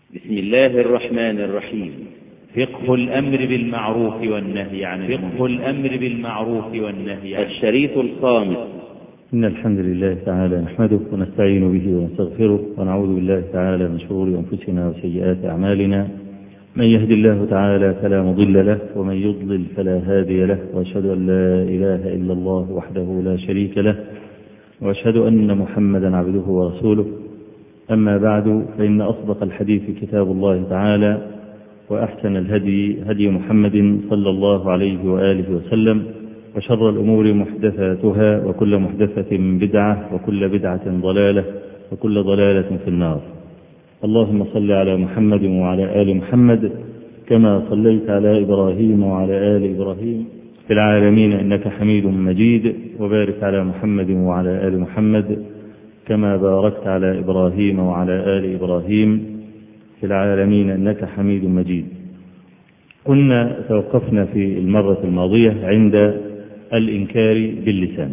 بسم الله الرحمن الرحيم. فقه الأمر بالمعروف والنهي عن المنكر. فقه الأمر بالمعروف والنهي عن الشريط الخامس. إن الحمد لله تعالى نحمده ونستعين به ونستغفره ونعوذ بالله تعالى من شرور أنفسنا وسيئات أعمالنا. من يهد الله تعالى فلا مضل له ومن يضلل فلا هادي له، وأشهد أن لا إله إلا الله وحده لا شريك له، وأشهد أن محمدا عبده ورسوله. أما بعد، فإن أصدق الحديث كتاب الله تعالى، وأحسن الهدي هدي محمد صلى الله عليه وآله وسلم، وشر الأمور محدثاتها، وكل محدثة بدعة، وكل بدعة ضلالة، وكل ضلالة في النار. اللهم صل على محمد وعلى آل محمد كما صليت على إبراهيم وعلى آل إبراهيم في العالمين إنك حميد مجيد، وبارك على محمد وعلى آل محمد كما باركت على إبراهيم وعلى آل إبراهيم في العالمين إنك حميد مجيد. كنا توقفنا في المرة الماضية عند الإنكار باللسان،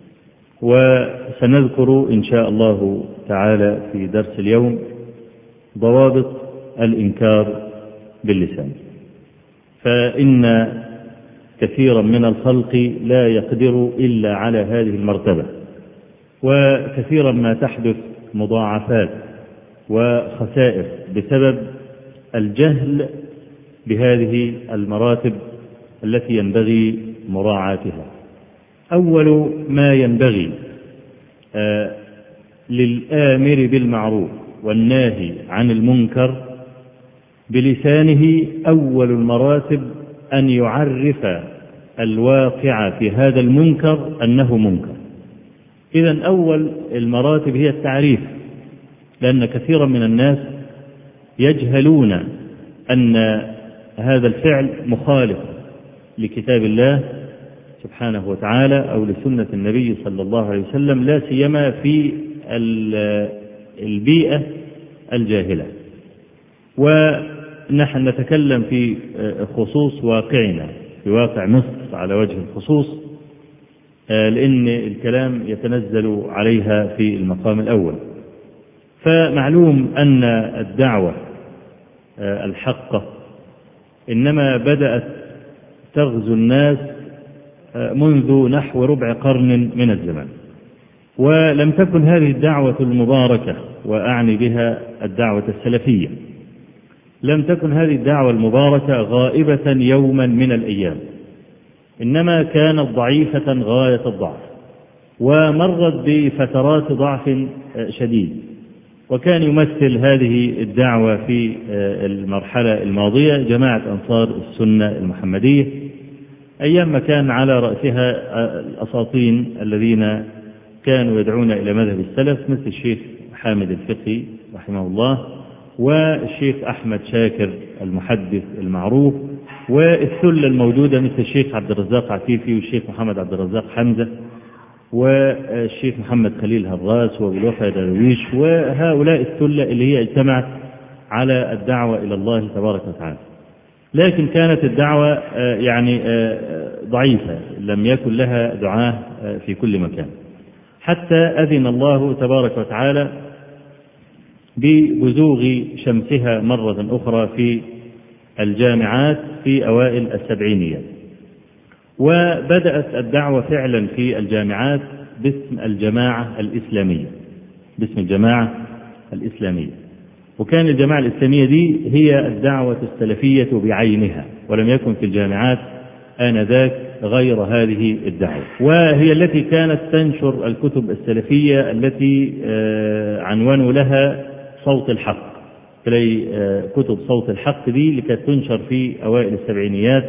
وسنذكر إن شاء الله تعالى في درس اليوم ضوابط الإنكار باللسان. فإن كثيرا من الخلق لا يقدر إلا على هذه المرتبة، وكثيرا ما تحدث مضاعفات وخسائر بسبب الجهل بهذه المراتب التي ينبغي مراعاتها. أول ما ينبغي للآمر بالمعروف والناهي عن المنكر بلسانه أول المراتب أن يعرف الواقع في هذا المنكر أنه منكر. إذن أول المراتب هي التعريف، لأن كثيرا من الناس يجهلون أن هذا الفعل مخالف لكتاب الله سبحانه وتعالى أو لسنة النبي صلى الله عليه وسلم، لا سيما في البيئة الجاهلة. ونحن نتكلم في خصوص واقعنا، في واقع مصر على وجه الخصوص، لأن الكلام يتنزل عليها في المقام الأول. فمعلوم أن الدعوة الحقة إنما بدأت تغزو الناس منذ نحو ربع قرن من الزمان، ولم تكن هذه الدعوة المباركة، وأعني بها الدعوة السلفية، لم تكن هذه الدعوة المباركة غائبة يوما من الأيام، إنما كانت ضعيفة غاية الضعف، ومرت بفترات ضعف شديد. وكان يمثل هذه الدعوة في المرحلة الماضية جماعة أنصار السنة المحمدية، أيام ما كان على رأسها الأساطين الذين كانوا يدعون إلى مذهب السلف، مثل الشيخ حامد الفقي رحمه الله، والشيخ أحمد شاكر المحدث المعروف، والثلة الموجودة مثل الشيخ عبد الرزاق عفيفي والشيخ محمد عبد الرزاق حمزة والشيخ محمد خليل هراس وبالوفا درويش، وهؤلاء الثلة اللي هي اجتمعت على الدعوة إلى الله تبارك وتعالى. لكن كانت الدعوة ضعيفة، لم يكن لها دعاة في كل مكان، حتى أذن الله تبارك وتعالى ببزوغ شمسها مرة أخرى في الجامعات في أوائل السبعينيات. وبدأت الدعوة فعلا في الجامعات باسم الجماعة الإسلامية، باسم الجماعة الإسلامية. وكان الجماعة الإسلامية دي هي الدعوة السلفية بعينها، ولم يكن في الجامعات آنذاك غير هذه الدعوة، وهي التي كانت تنشر الكتب السلفية التي عنوانوا لها صوت الحق. تلاقي كتب صوت الحق دي اللي كانت تنشر في أوائل السبعينيات،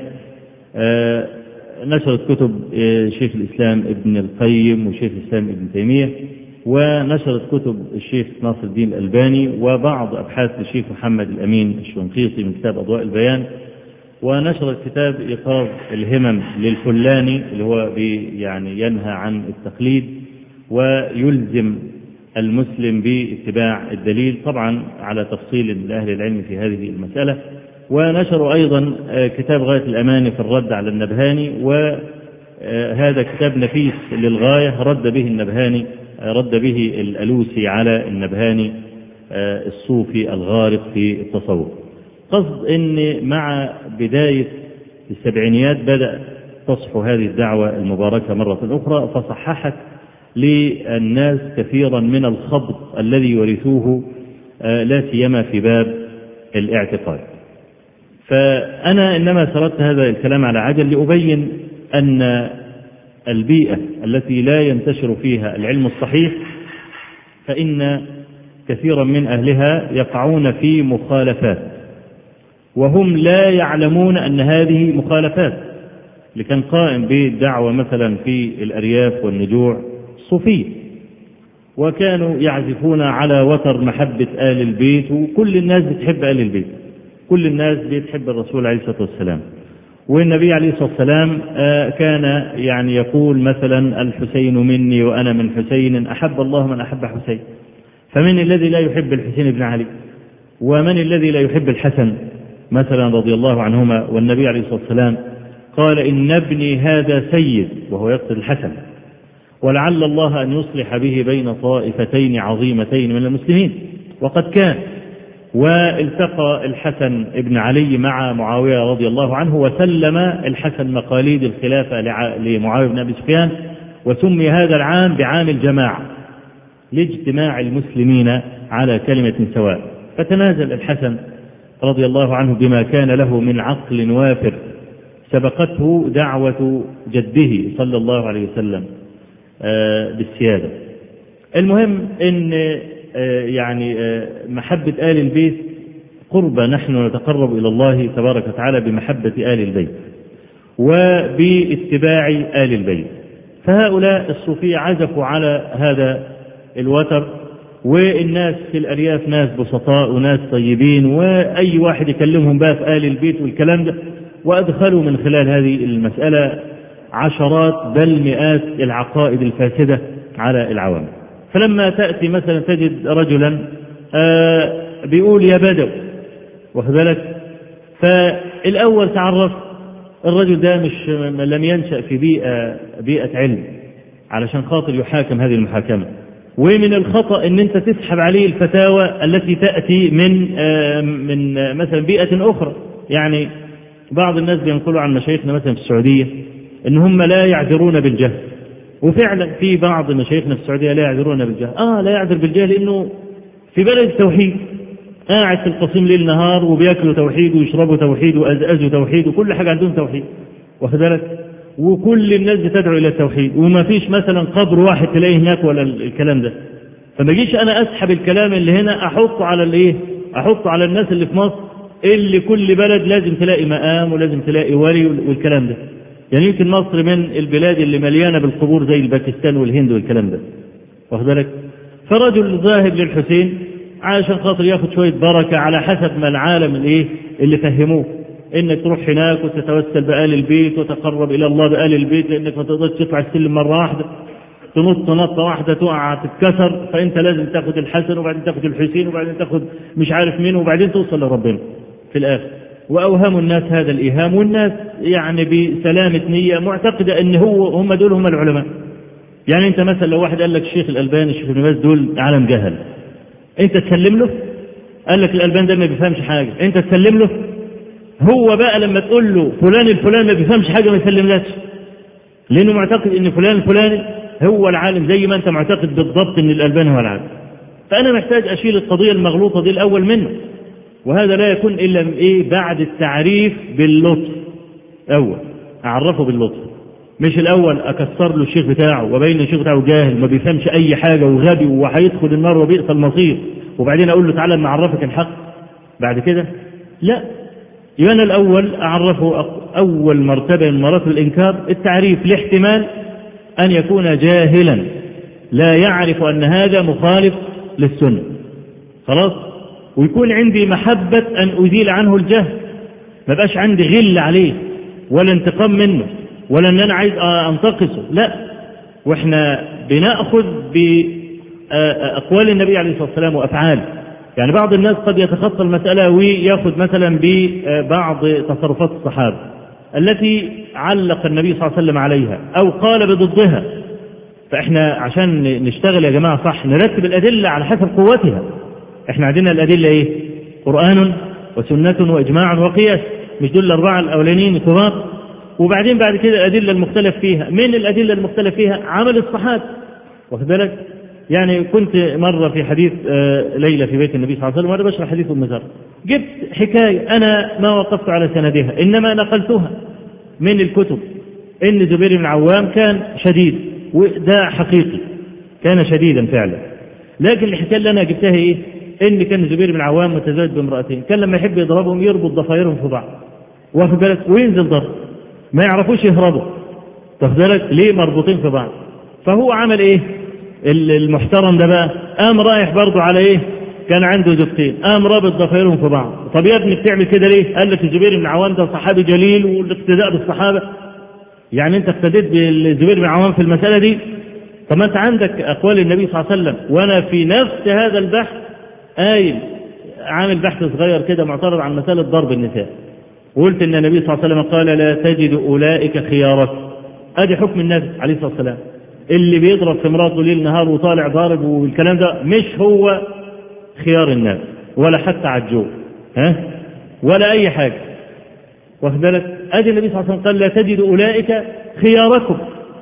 نشرت كتب شيخ الإسلام ابن القيم وشيخ الإسلام ابن تيمية، ونشرت كتب الشيخ ناصر الدين الألباني، وبعض أبحاث الشيخ محمد الأمين الشنقيطي من كتاب أضواء البيان، ونشرت كتاب إيقاظ الهمم للفلاني اللي هو ينهى عن التقليد ويلزم المسلم باتباع الدليل، طبعا على تفصيل لأهل العلم في هذه المسألة. ونشروا أيضا كتاب غاية الأمان في الرد على النبهاني، وهذا كتاب نفيس للغاية رد به النبهاني، رد به الألوسي على النبهاني الصوفي الغارق في التصوف. قصد أن مع بداية السبعينيات بدأ تصحو هذه الدعوة المباركة مرة أخرى، فصححت للناس كثيرا من الخبط الذي يورثوه لا سيما في باب الاعتقاد. فأنا إنما سردت هذا الكلام على عجل لأبين أن البيئة التي لا ينتشر فيها العلم الصحيح فإن كثيرا من أهلها يقعون في مخالفات وهم لا يعلمون أن هذه مخالفات. اللي كان قائم بالدعوة مثلا في الأرياف والنجوع صوفية، وكانوا يعزفون على وتر محبة آل البيت، وكل الناس بتحب آل البيت، كل الناس بتحب الرسول عليه الصلاة والسلام. والنبي عليه الصلاة والسلام كان يعني يقول مثلا الحسين مني وأنا من حسين، أحب الله من أحب حسين. فمن الذي لا يحب الحسين بن علي؟ ومن الذي لا يحب الحسن مثلا رضي الله عنهما؟ والنبي عليه الصلاة والسلام قال إن ابني هذا سيد، وهو يقصد الحسن، ولعل الله أن يصلح به بين طائفتين عظيمتين من المسلمين. وقد كان. والتقى الحسن ابن علي مع معاوية رضي الله عنه، وسلم الحسن مقاليد الخلافة لمعاوية بن أبي سفيان، وسمي هذا العام بعام الجماعة لاجتماع المسلمين على كلمة سواء. فتنازل الحسن رضي الله عنه بما كان له من عقل وافر، سبقته دعوة جده صلى الله عليه وسلم بالسيادة. المهم ان يعني محبة آل البيت قربة، نحن نتقرب إلى الله تبارك وتعالى بمحبة آل البيت وباتباع آل البيت. فهؤلاء الصوفية عزفوا على هذا الوتر، والناس في الأرياف ناس بسطاء وناس طيبين، وأي واحد يكلمهم بقى في آل البيت والكلام ده، وأدخلوا من خلال هذه المسألة عشرات بل مئات العقائد الفاسدة على العوام. فلما تأتي مثلا تجد رجلا بيقول يا بدو، واخد بالك، فالأول تعرف الرجل ده مش لم ينشأ في بيئة علم علشان خاطر يحاكم هذه المحاكمة. ومن الخطأ ان انت تسحب عليه الفتاوى التي تأتي من مثلا بيئة أخرى. يعني بعض الناس بينقلوا عن مشايخنا مثلا في السعودية ان هم لا يعذرون بالجهل، وفعلا في بعض مشايخنا في السعودية لا يعذرون بالجهل. لا يعذر بالجهل لانه في بلد التوحيد، قاعد في القصيم ليل نهار وبياكلوا توحيد ويشربوا توحيد وأزأزوا توحيد وكل حاجة عندهم توحيد، واخد بالك، وكل الناس بتدعو الى التوحيد، وما فيش مثلا قبر واحد تلاقيه هناك ولا الكلام ده. فما جيش انا اسحب الكلام اللي هنا احطه على الايه، احطه على الناس اللي في مصر، اللي كل بلد لازم تلاقي مقام ولازم تلاقي ولي والكلام ده. يعني يمكن مصر من البلاد اللي مليانه بالقبور زي الباكستان والهند والكلام ده، واخد بالك. فرجل ذاهب للحسين عشان خاطر ياخد شويه بركه على حسب ما العالم الايه اللي فهموه، انك تروح هناك وتتوسل بآل البيت وتقرب الى الله بآل البيت، لانك ما تقدرش تطلع السلم مره واحده، تنط نطه واحده تقع تتكسر، فانت لازم تاخد الحسن وبعدين تاخد الحسين وبعدين تاخد مش عارف مين وبعدين توصل لربنا في الاخر. واوهموا الناس هذا الايهام، والناس يعني بسلامه نيه معتقده ان هم دول هم العلماء. يعني انت مثلا لو واحد قال لك الشيخ الالباني الشيخ ابن باز دول عالم جهل، انت تسلم له؟ قال لك الالباني ده ما بيفهمش حاجه، انت تسلم له؟ هو بقى لما تقول له فلان الفلاني ما بيفهمش حاجه ما يسلملكش، لانه معتقد ان فلان الفلاني هو العالم، زي ما انت معتقد بالضبط ان الالباني هو العالم. فانا محتاج اشيل القضيه المغلوطه دي الاول منه، وهذا لا يكون الا بعد التعريف باللطف. اول اعرفه باللطف، مش الاول اكسر له الشيخ بتاعه وبين الشيخ بتاعه جاهل ما بيفهمش اي حاجه وغبي وهيدخل النار وبئس المصير، وبعدين اقول له تعالى نعرفك الحق بعد كده. لا، يبقى أنا الأول أعرفه أول مرتبة من مراتب الإنكار التعريف، لاحتمال أن يكون جاهلا لا يعرف أن هذا مخالف للسنة، خلاص، ويكون عندي محبة أن أزيل عنه الجهل، ما بقاش عندي غل عليه ولا انتقام منه ولا أن أنا عايز أنتقصه، لا. وإحنا بنأخذ بأقوال النبي عليه الصلاة والسلام وأفعاله. يعني بعض الناس قد يتخطى المسألة ويأخذ مثلا ببعض تصرفات الصحابة التي علق النبي صلى الله عليه وسلم عليها أو قال بضدها. فإحنا عشان نشتغل يا جماعة صح نرتب الأدلة على حسب قوتها، احنا عندنا الأدلة ايه؟ قرآن وسنة وإجماع وقياس، مش دول الأربعة الأولانيين كبار. وبعدين بعد كده الأدلة المختلف فيها، من الأدلة المختلف فيها عمل الصحابة، واخد بالك؟ يعني كنت مرة في حديث ليلة في بيت النبي صلى الله عليه وسلم وأنا بشرح حديث أم ذر، جبت حكاية أنا ما وقفت على سندها، إنما نقلتها من الكتب، إن زبير بن عوام كان شديد، وده حقيقي كان شديدا فعلا. لكن الحكاية اللي أنا جبتها إيه؟ إن كان زبير بن عوام متزوج بامرأتين، كان لما يحب يضربهم يربط ضفايرهم في بعض، واخد بالك؟ وينزل ضرب ما يعرفوش يهربوا، واخد بالك؟ ليه مربوطين في بعض؟ فهو عمل إيه؟ المحترم ده بقى قام رايح برضه على إيه؟ كان عنده زوجتين، قام رابط ضفايرهم في بعض. طب يا ابني بتعمل كده ليه؟ قال لك الزبير بن عوام ده صحابي جليل والاقتداء بالصحابة، يعني أنت اقتديت بالزبير بن عوام في المسألة دي؟ طب ما أنت عندك أقوال النبي صلى الله عليه وسلم، وأنا في نفس هذا البحث قايل عامل بحث صغير كده معترض عن مسألة ضرب النساء، وقلت إن النبي صلى الله عليه وسلم قال لا تجد أولئك خيارك. أدي حكم النبي عليه الصلاة والسلام، اللي بيضرب في مراته ليل نهار وطالع ضارب والكلام ده مش هو خيار الناس ولا حتى عجوب ولا أي حاجة، واخد بالك؟ أدي النبي صلى الله عليه وسلم قال لا تجد أولئك خياركم.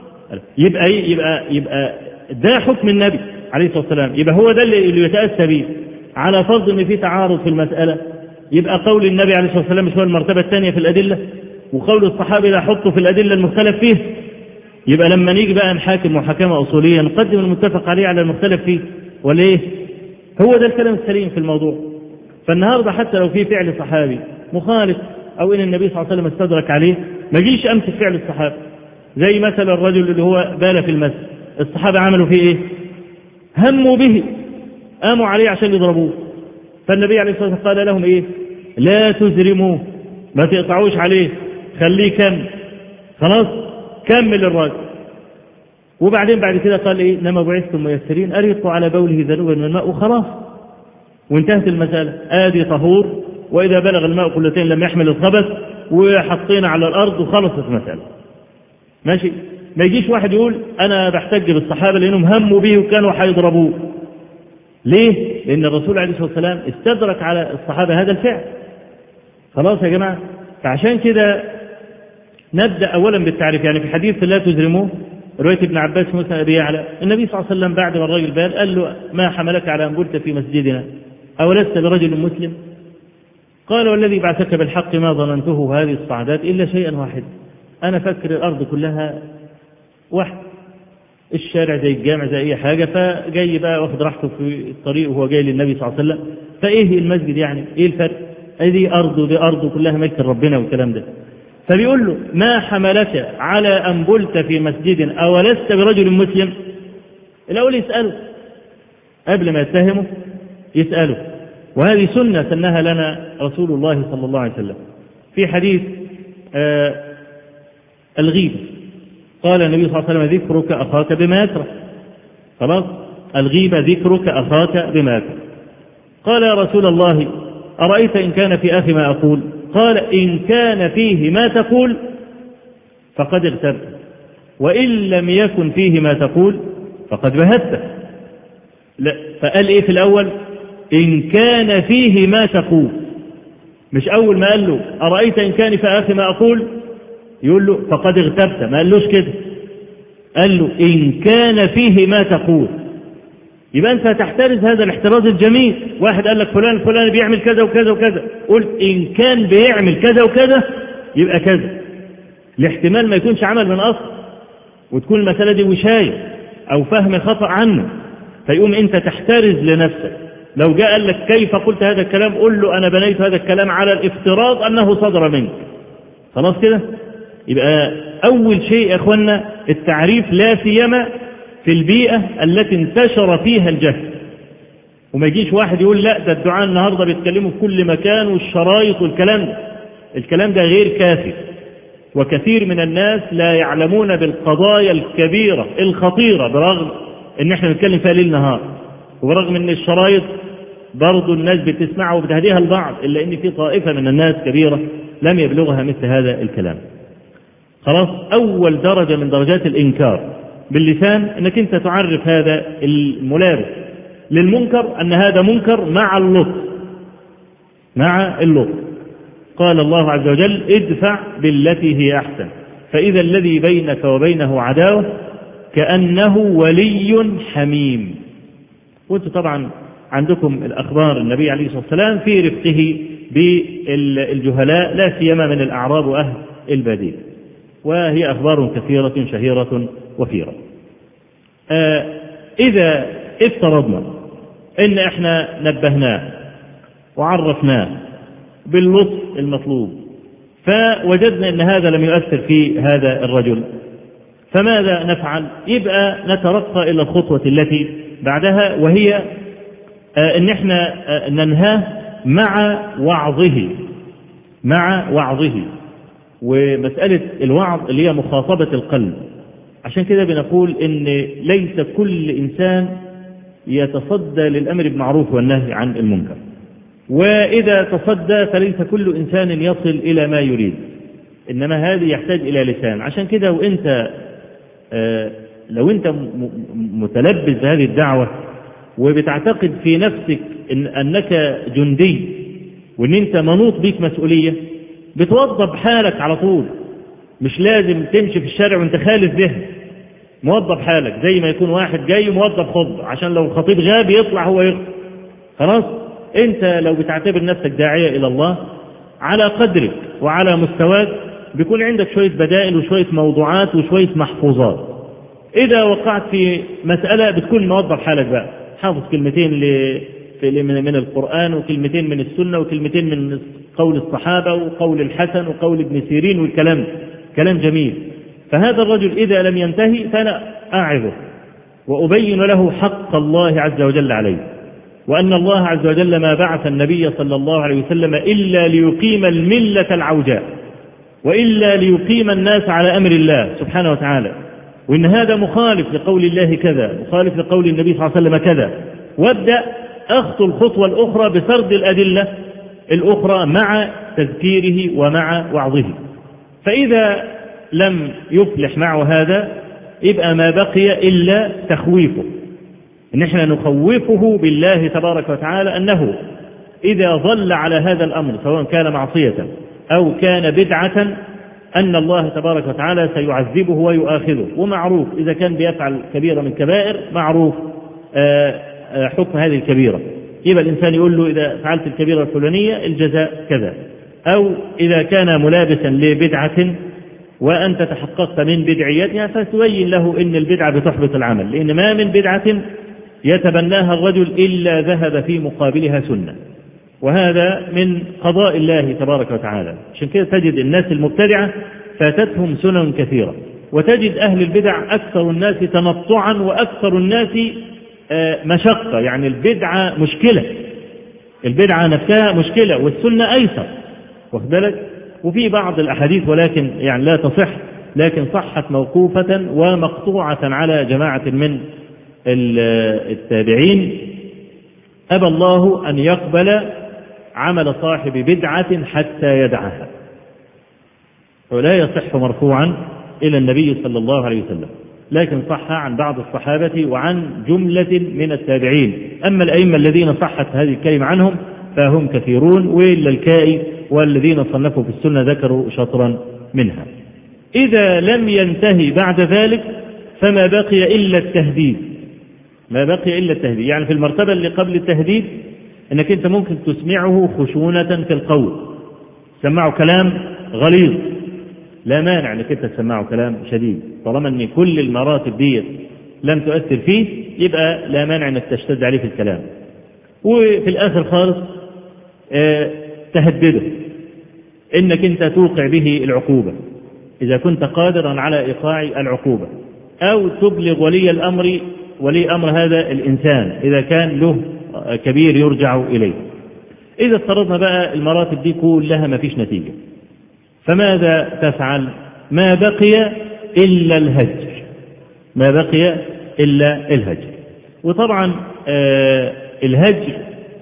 يبقى ده حكم النبي عليه الصلاة والسلام، يبقى هو ده اللي يتأسى به. على فرض ان في تعارض في المسألة، يبقى قول النبي عليه الصلاة والسلام مش هو المرتبة الثانية في الأدلة، وقول الصحابة لا حطوا في الأدلة المختلف فيه. يبقى لما نيجي بقى نحاكم محاكمة أصولية نقدم المتفق عليه على المختلف فيه، ولا ايه؟ هو ده الكلام السليم في الموضوع. فالنهارده حتى لو في فعل صحابي مخالف او ان النبي صلى الله عليه وسلم استدرك عليه، ما جيش امسك فعل الصحابة. زي مثلا الرجل اللي هو بال في المسجد، الصحابة عملوا فيه ايه؟ هموا به، قاموا عليه عشان يضربوه، فالنبي عليه الصلاة والسلام قال لهم ايه؟ لا تزرموه، ما تقطعوش عليه، خليه كمل، خلاص كمل الراجل. وبعدين بعد كده قال ايه؟ انما بعثتم ميسرين، اريقوا على بوله ذنوبا من الماء وخلاص، وانتهت المسألة. ادي طهور، واذا بلغ الماء قلتين لم يحمل الخبث، وحطينا على الارض وخلصت المسألة. ماشي؟ ما يجيش واحد يقول انا بحتج بالصحابة لانهم هموا به وكانوا حيضربوه. ليه؟ لان الرسول عليه الصلاة والسلام استدرك على الصحابة هذا الفعل. خلاص يا جماعة؟ فعشان كده نبدأ اولا بالتعريف. يعني في حديث لا تزرموه رواية ابن عباس مسند أبي يعلى، النبي صلى الله عليه وسلم بعد ما الرجل بال قال له ما حملك على أن بلت في مسجدنا أولست برجل مسلم؟ قال والذي بعثك بالحق ما ظننته هذه الصعدات إلا شيئا واحد، أنا فكر الأرض كلها واحد، الشارع زي الجامع زي أي حاجة، فجاي بقى واخد راحته في الطريق وهو جاي للنبي صلى الله عليه وسلم، فإيه المسجد يعني؟ إيه الفرق؟ دي أرض ودي أرض كلها ملك ربنا والكلام ده. فبيقول له ما حملك على أن بلت في مسجد أولست برجل مسلم؟ الأول يسأله قبل ما يتهمه، يسأله. وهذه سنة سنها لنا رسول الله صلى الله عليه وسلم في حديث الغيبة. قال النبي صلى الله عليه وسلم ذكرك أخاك بما يكره. خلاص؟ الغيبة ذكرك أخاك بما يكره. قال يا رسول الله أرأيت إن كان في أخي ما أقول؟ قال إن كان فيه ما تقول فقد اغتبت، وإن لم يكن فيه ما تقول فقد بهته. لا، فقال إيه في الأول؟ إن كان فيه ما تقول، مش أول ما قال له أرأيت إن كان في أخي ما أقول يقول له فقد اغتبت، ما قالوش كده، قال له إن كان فيه ما تقول. يبقى أنت تحترز هذا الاحتراز الجميل. واحد قال لك فلان بيعمل كذا وكذا وكذا، قلت إن كان بيعمل كذا وكذا يبقى كذا، الاحتمال ما يكونش عمل من أصل، وتكون المسألة دي وشاية أو فهم خطأ عنه، فيقوم أنت تحترز لنفسك. لو جاء قال لك كيف قلت هذا الكلام، قل له أنا بنيت هذا الكلام على الافتراض أنه صدر منك. خلاص كده؟ يبقى أول شيء يا أخوانا التعريف، لا سيما في البيئة التي انتشر فيها الجهل. وما يجيش واحد يقول لا ده الدعاء النهاردة بيتكلموا في كل مكان والشرايط والكلام ده. الكلام ده غير كافي، وكثير من الناس لا يعلمون بالقضايا الكبيرة الخطيرة، برغم ان احنا بنتكلم فيها ليل نهار، وبرغم ان الشرايط برضو الناس بتسمعها وبتهديها البعض، الا ان في طائفة من الناس كبيرة لم يبلغها مثل هذا الكلام. خلاص؟ اول درجة من درجات الانكار باللسان انك انت تعرف هذا الملابس، للمنكر أن هذا منكر مع اللطف، مع اللطف. قال الله عز وجل ادفع بالتي هي أحسن فإذا الذي بينك وبينه عداوة كأنه ولي حميم. وانتم طبعا عندكم الأخبار النبي عليه الصلاة والسلام في رفقه بالجهلاء لا سيما من الأعراب وأهل البادية، وهي أخبار كثيرة شهيرة وفيرة. إذا افترضنا إن إحنا نبهناه وعرفناه باللطف المطلوب فوجدنا أن هذا لم يؤثر في هذا الرجل، فماذا نفعل؟ يبقى نترقى إلى الخطوة التي بعدها، وهي أن احنا ننهاه مع وعظه. ومسألة الوعظ اللي هي مخاطبة القلب. عشان كده بنقول إن ليس كل إنسان يتصدى للأمر بالمعروف والنهي عن المنكر، وإذا تصدى فليس كل إنسان يصل إلى ما يريد، إنما هذه يحتاج إلى لسان. عشان كده وإنت لو أنت متلبس بهذه الدعوة وبتعتقد في نفسك أنك جندي وأن أنت منوط بيك مسؤولية، بتوظف حالك على طول، مش لازم تمشي في الشارع وانت خالي الذهن، موظف حالك زي ما يكون واحد جاي موظف خطبة عشان لو الخطيب غاب يطلع هو يخطب. خلاص انت لو بتعتبر نفسك داعية إلى الله على قدرك وعلى مستواك بيكون عندك شوية بدائل وشوية موضوعات وشوية محفوظات. إذا وقعت في مسألة بتكون موظف حالك بقى، حافظ كلمتين من القرآن وكلمتين من السنة وكلمتين من قول الصحابة وقول الحسن وقول ابن سيرين والكلام كلام جميل. فهذا الرجل إذا لم ينتهي فأنا أعظه وأبين له حق الله عز وجل عليه، وأن الله عز وجل ما بعث النبي صلى الله عليه وسلم إلا ليقيم الملة العوجاء، وإلا ليقيم الناس على أمر الله سبحانه وتعالى، وإن هذا مخالف لقول الله كذا، مخالف لقول النبي صلى الله عليه وسلم كذا، وابدأ أخطو الخطوة الأخرى بسرد الأدلة الأخرى مع تذكيره ومع وعظه. فإذا لم يفلح معه هذا يبقى ما بقي إلا تخويفه، إن احنا نخوفه بالله تبارك وتعالى أنه إذا ظل على هذا الأمر سواء كان معصية أو كان بدعة أن الله تبارك وتعالى سيعذبه ويؤاخذه. ومعروف إذا كان بيفعل كبيرة من كبائر معروف حكم هذه الكبيرة، يبقى الإنسان يقول له إذا فعلت الكبيرة الفلانية الجزاء كذا. أو إذا كان ملابسا لبدعة وأنت تحققت من بدعيتها فتبين له إن البدعة بتحبط العمل، لأن ما من بدعة يتبناها الرجل إلا ذهب في مقابلها سنة، وهذا من قضاء الله تبارك وتعالى. عشان كده تجد الناس المبتدعة فاتتهم سنن كثيرة، وتجد أهل البدع أكثر الناس تنطعا وأكثر الناس مشقة. يعني البدعة مشكلة، البدعة نفسها مشكلة والسنة أيسر، واخد بالك؟ وفي بعض الأحاديث ولكن يعني لا تصح، لكن صحت موقوفة ومقطوعة على جماعة من التابعين: أبى الله أن يقبل عمل صاحب بدعة حتى يدعها. ولا يصح مرفوعا إلى النبي صلى الله عليه وسلم، لكن صح عن بعض الصحابة وعن جملة من التابعين. أما الأئمة الذين صحت هذه الكلمة عنهم فهم كثيرون، وإلا الكائي والذين صنفوا في السنة ذكروا شطرا منها. إذا لم ينتهي بعد ذلك فما بقي إلا التهديد، ما بقي إلا التهديد. يعني في المرتبة اللي قبل التهديد أنك أنت ممكن تسمعه خشونة في القول، تسمعه كلام غليظ، لا مانع أنك أنت تسمعه كلام شديد، طالما أن كل المراتب دي لم تؤثر فيه يبقى لا مانع أنك تشتد عليه في الكلام. وفي الآخر خالص تهدده أنك أنت توقع به العقوبة إذا كنت قادرا على إيقاع العقوبة، أو تبلغ ولي أمر هذا الإنسان إذا كان له كبير يرجع إليه. إذا افترضنا بقى المراتب دي كلها ما فيش نتيجة، فماذا تفعل؟ ما بقي إلا الهجر، ما بقي إلا الهجر. وطبعا الهجر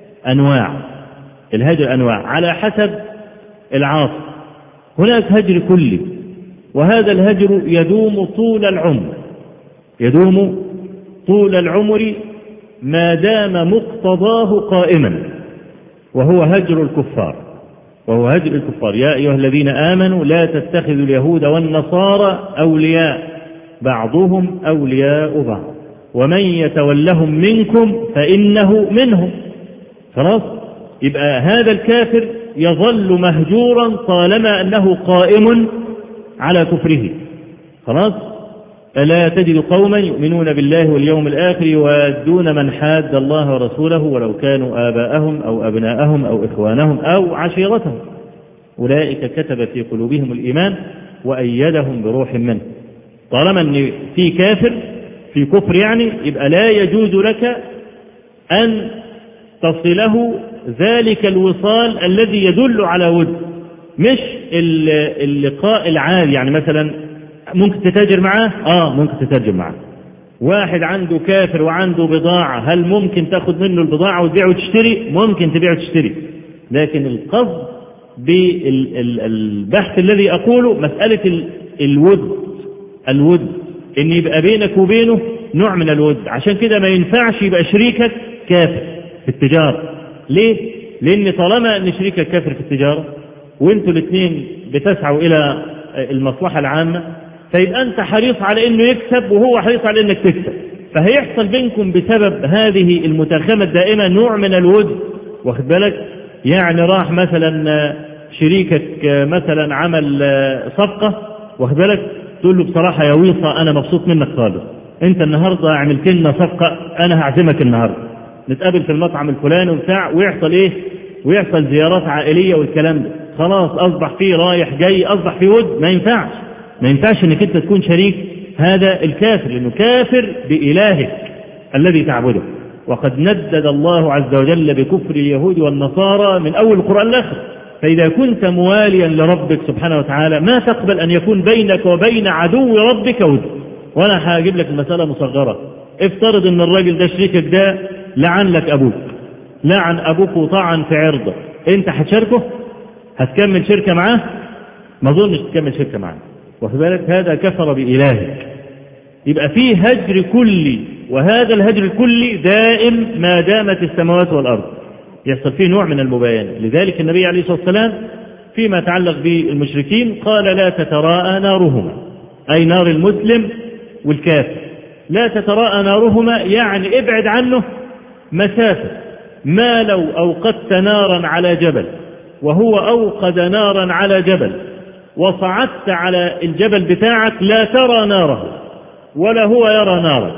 أنواع على حسب العاصي. هناك هجر كلي، وهذا الهجر يدوم طول العمر ما دام مقتضاه قائما، وهو هجر الكفار. يا أيها الذين آمنوا لا تتخذوا اليهود والنصارى أولياء بعضهم أولياء بعض ومن يتولهم منكم فإنه منهم. خلاص، يبقى هذا الكافر يظل مهجورا طالما أنه قائم على كفره. خلاص، ألا تجد قوما يؤمنون بالله واليوم الآخر يوادون من حاد الله ورسوله ولو كانوا آباءهم أو أبناءهم أو إخوانهم أو عشيرتهم أولئك كتب في قلوبهم الإيمان وأيدهم بروح منه. طالما أن في كافر في كفر يعني، يبقى لا يجوز لك أن تصله ذلك الوصال الذي يدل على ود، مش اللقاء العادي. يعني مثلا ممكن تتاجر معاه، ممكن تتاجر معاه. واحد عنده كافر وعنده بضاعة، هل ممكن تاخد منه البضاعة وتبيع وتشتري؟ ممكن تبيع وتشتري، لكن القصد بالبحث الذي أقوله مسألة الود إن يبقى بينك وبينه نوع من الود. عشان كده ما ينفعش يبقى شريكك كافر في التجارة. ليه؟ لأن طالما أن شريكك كافر في التجارة وانتوا الاثنين بتسعوا إلى المصلحة العامة، فيبقى أنت حريص على أنه يكسب وهو حريص على أنك تكسب، فهيحصل بينكم بسبب هذه المتاخمة الدائمة نوع من الود. واخد بالك؟ يعني راح مثلا شريكك مثلا عمل صفقة، واخد بالك؟ تقول له بصراحة يا ويصة أنا مبسوط منك خالص، أنت النهاردة عملت لنا صفقة، أنا هعزمك النهاردة نتقابل في المطعم الفلاني وبتاع، ويحصل إيه؟ ويحصل زيارات عائلية والكلام ده. خلاص أصبح فيه رايح جاي، أصبح فيه ود. ما ينفعش إنك أنت تكون شريك هذا الكافر، لأنه كافر بإلهك الذي تعبده. وقد ندد الله عز وجل بكفر اليهود والنصارى من أول القرآن الآخر. فإذا كنت مواليا لربك سبحانه وتعالى ما تقبل أن يكون بينك وبين عدو ربك ود. وأنا هجيب لك المسألة مصغرة. افترض أن الراجل ده شريكك ده لعن لك أبوك، لعن أبوك وطعن في عرضه، أنت هتشاركه؟ هتكمل شركة معاه؟ ما أظنش تكمل شركة معاه. واخد بالك؟ هذا كفر بإلهك. يبقى فيه هجر كلي، وهذا الهجر الكلي دائم ما دامت السماوات والأرض، يحصل فيه نوع من المباينة. لذلك النبي عليه الصلاة والسلام فيما يتعلق بالمشركين قال لا تتراءى نارهما، أي نار المسلم والكافر، لا تتراءى نارهما يعني ابعد عنه مسافة. ما لو أوقدت نارا على جبل وهو أوقد نارا على جبل وصعدت على الجبل بتاعك لا ترى ناره ولا هو يرى نارك.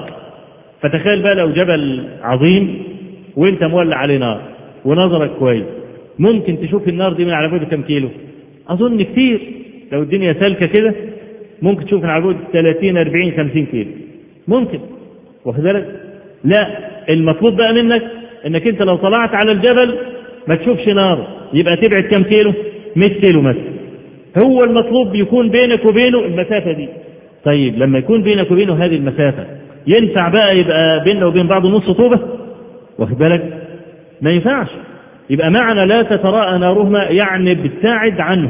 فتخيل بقى لو جبل عظيم وانت مولع عليه نار ونظرك كويس، ممكن تشوف النار دي من على بعد كم كيلو؟ أظن كتير. لو الدنيا سالكة كده ممكن تشوف من على بعد 30 40 50 كيلو ممكن. واخد بالك؟ لا، المطلوب بقى منك انك انت لو طلعت على الجبل ما تشوفش نار، يبقى تبعد كم كيلو؟ 100 كيلو مثلا. هو المطلوب يكون بينك وبينه المسافة دي. طيب لما يكون بينك وبينه هذه المسافة، ينفع بقى يبقى بيننا وبين بعض نص طوبة؟ واخد بالك؟ ما ينفعش. يبقى معنى لا تتراءى نارهما يعني ابتعد عنه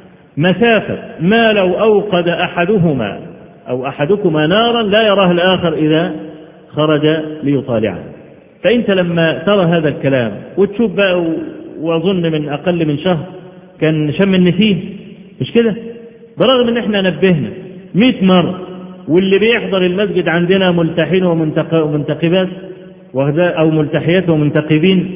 مسافة ما لو أوقد أحدهما أو أحدكما نارا لا يراها الآخر إذا خرج ليطالعه. فأنت لما ترى هذا الكلام وتشوف بقى، وأظن من أقل من شهر كان شم النسيم، مش كده؟ برغم ان احنا نبهنا 100 مرة، واللي بيحضر المسجد عندنا ملتحين ومنتقبات او ملتحيات ومنتقبين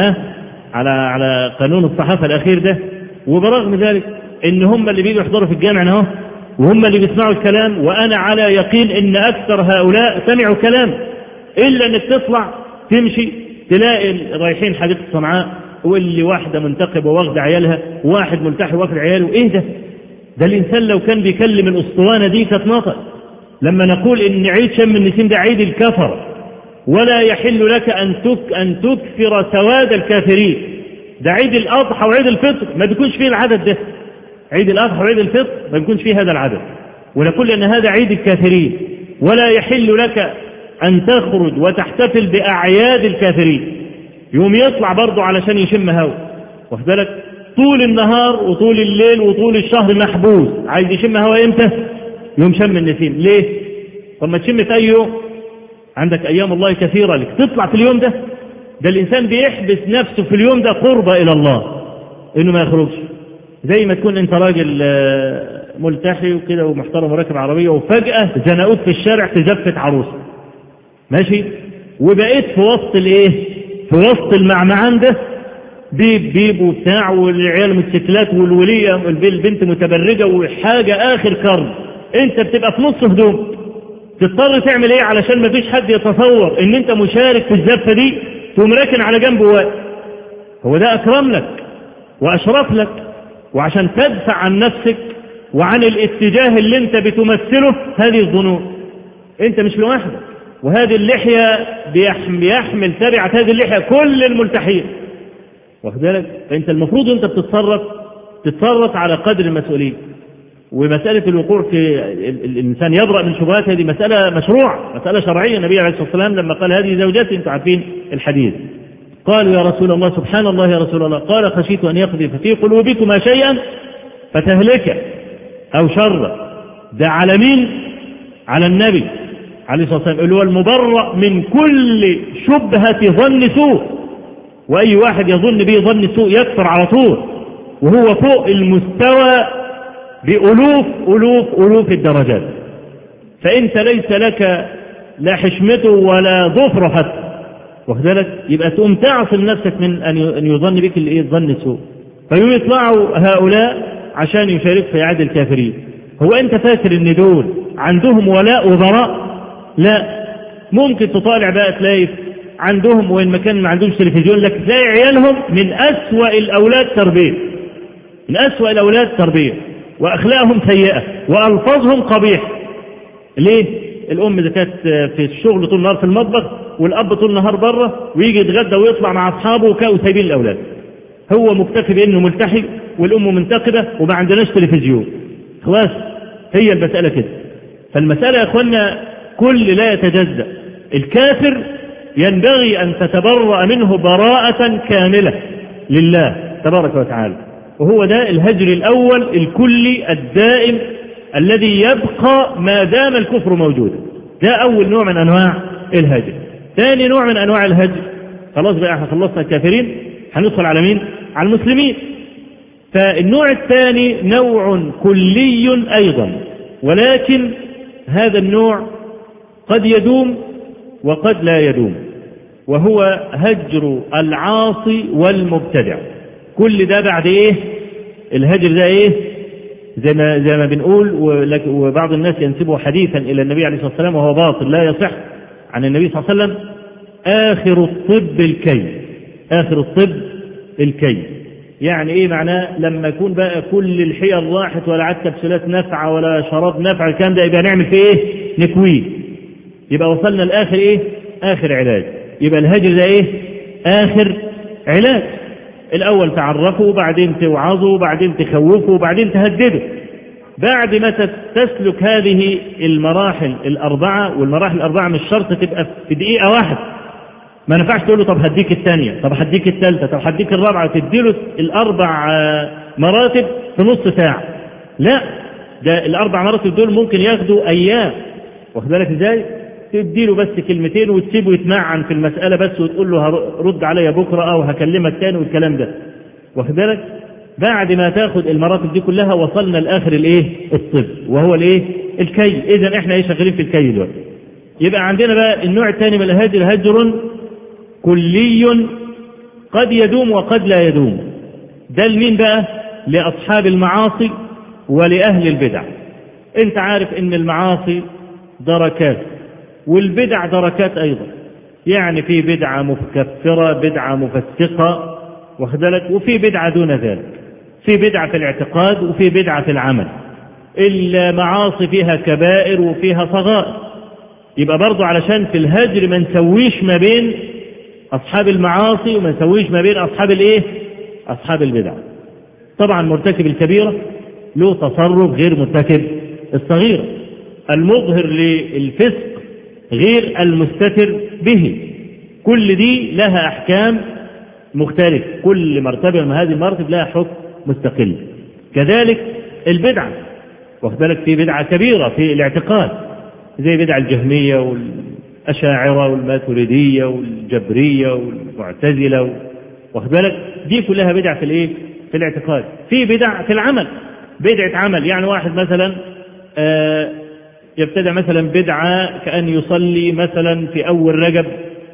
على قانون الصحافة الاخير ده، وبرغم ذلك ان هم اللي بيجوا يحضروا في الجامع اهو، وهم اللي بيسمعوا الكلام، وانا على يقين ان اكثر هؤلاء سمعوا كلام، الا انك تطلع تمشي تلاقي رايحين حديقة صنعاء واللي واحدة منتقبة واخد عيالها، وواحد ملتحي واخد عياله. ايه ده؟ ده الانسان لو كان بيكلم الاسطوانة دي كانت نطق. لما نقول ان عيد شم النسيم ده عيد الكفر، ولا يحل لك ان تكفر سواد الكافرين. ده عيد الاضحى وعيد الفطر ما بيكونش فيه العدد ده. عيد الاضحى وعيد الفطر ما بيكونش فيه هذا العدد. ونقول ان هذا عيد الكافرين، ولا يحل لك ان تخرج وتحتفل باعياد الكافرين. يوم يطلع برضه علشان يشم هوا، واخد بالك؟ طول النهار وطول الليل وطول الشهر محبوس، عايز يشم هوا امتى؟ يوم شم النسيم. ليه؟ طب ما تشم في اي يوم؟ عندك أيام الله كثيرة لك تطلع في اليوم ده. ده الإنسان بيحبس نفسه في اليوم ده قربة إلى الله إنه ما يخرجش. زي ما تكون أنت راجل ملتحي وكده ومحترم وراكب عربية وفجأة زنقوك في الشارع في زفة عروسة ماشي، وبقيت في وسط الإيه، في وسط المعمعان ده، بيب وبتاع والعيال موتوسيكلات والولية البنت متبرجة وحاجة آخر كرب. أنت بتبقى في نص هدوم، تضطر تعمل إيه علشان ما فيش حد يتصور إن أنت مشارك في الزفة دي، تقوم راكن على جنبه واقف. هو ده أكرم لك وأشرف لك، وعشان تدفع عن نفسك وعن الاتجاه اللي أنت بتمثله هذه الظنون. أنت مش لوحدك، وهذه اللحية بيحمل تبعة هذه اللحية كل الملتحين، واخد بالك؟ فأنت المفروض أنت تتصرف على قدر المسؤولية. ومسألة الوقوع في الإنسان يبرأ من شبهات هذه مسألة مشروع، مسألة شرعية. النبي عليه الصلاة والسلام لما قال هذه زوجتي، أنتم عارفين الحديث، قالوا يا رسول الله سبحان الله يا رسول الله، قال خشيت أن يقذف في قلوبكما شيئا فتهلك أو شر. ده على مين؟ على النبي عليه الصلاة والسلام اللي هو المبرأ من كل شبهة ظن سوء، وأي واحد يظن به ظن سوء يكفر على طول، وهو فوق المستوى بألوف الدرجات. فأنت ليس لك لا حشمته ولا ظفره حتى، واخد بالك؟ يبقى تقوم تعصم نفسك من أن يظن بك الظن سوء. فيقوم يطلعوا هؤلاء عشان يشارك في عاد الكافرين. هو أنت فاكر إن دول عندهم ولاء وبراء؟ لا، ممكن تطالع بقى تلاقي عندهم، وإن ما كان ما عندهمش تلفزيون لك تلاقي عيالهم من أسوأ الأولاد تربية، من أسوأ الأولاد تربية، وأخلاقهم سيئة وألفاظهم قبيحة. ليه؟ الأم إذا كانت في الشغل طول النهار في المطبخ، والأب طول النهار بره، ويجي يتغدى ويطلع مع أصحابه وسايبين الأولاد. هو مكتفي بأنه ملتحي والأم منتقبة وما عندناش تلفزيون، خلاص هي المسألة كده. فالمسألة يا أخوانا كل لا يتجزأ. الكافر ينبغي أن تتبرأ منه براءة كاملة لله تبارك وتعالى، وهو ده الهجر الأول الكلي الدائم الذي يبقى ما دام الكفر موجودا. ده أول نوع من أنواع الهجر. ثاني نوع من أنواع الهجر، خلاص بقى احنا خلصنا الكافرين، هندخل على مين؟ على المسلمين. فالنوع الثاني نوع كلي أيضا، ولكن هذا النوع قد يدوم وقد لا يدوم، وهو هجر العاصي والمبتدع. كل ده بعد ايه؟ الهجر ده ايه؟ زي ما بنقول، وبعض الناس ينسبه حديثا الى النبي عليه الصلاة والسلام وهو باطل لا يصح عن النبي صلى الله عليه وسلم: آخر الطب الكي. آخر الطب الكي يعني ايه معناه؟ لما يكون بقى كل الحيل راحت ولا عاد كبسولات نافعة ولا شراب نافع، الكلام ده يبقى نعمل فيه ايه؟ نكويه. يبقى وصلنا لآخر ايه؟ آخر علاج. يبقى الهجر ده ايه؟ آخر علاج. الأول تعرفه، وبعدين توعظه، وبعدين تخوفه، وبعدين تهدده. بعد ما تسلك هذه المراحل الأربعة، والمراحل الأربعة مش شرط تبقى في دقيقة واحدة، ما نفعش تقول له طب هديك الثانية، طب هديك الثالثة، طب هديك الرابعة، تديله الأربع مراتب في نص ساعة. لا، ده الأربع مراتب دول ممكن ياخدوا أيام، واخد بالك ازاي؟ تديله بس كلمتين وتسيبه يتمعن في المسألة بس، وتقول له رد عليا بكرة أو هكلمك تاني والكلام ده، واخد بالك؟ بعد ما تاخد المراتب دي كلها وصلنا لآخر الايه؟ الطب، وهو الايه؟ الكي. إذن احنا ايه شغالين في الكي دلوقتي. يبقى عندنا بقى النوع الثاني من الهجر، هجر كلي قد يدوم وقد لا يدوم. ده لمين بقى؟ لأصحاب المعاصي ولأهل البدع. انت عارف ان المعاصي دركات والبدع دركات ايضا، يعني في بدعة مكفرة، بدعة مفسقة، واخد بالك؟ وفي بدعة دون ذلك، في بدعة في الاعتقاد وفي بدعة في العمل. المعاصي فيها كبائر وفيها صغائر. يبقى برضو علشان في الهجر ما نسويش ما بين أصحاب المعاصي وما نسويش ما بين أصحاب الإيه؟ أصحاب البدع. طبعا مرتكب الكبيرة له تصرف غير مرتكب الصغيرة، المظهر للفسق غير المستتر به. كل دي لها أحكام مختلف، كل مرتبة من هذه المراتب لها حكم مستقل. كذلك البدعة، واخد بالك؟ في بدعة كبيرة في الاعتقاد زي بدع الجهمية الأشاعرة والماتريدية والجبرية والمعتزلة واخد بالك، دي كلها بدع في الايه؟ في الاعتقاد. في بدع في العمل، بدعة عمل، يعني واحد مثلا يبتدع مثلا بدعة كأن يصلي مثلا في أول رجب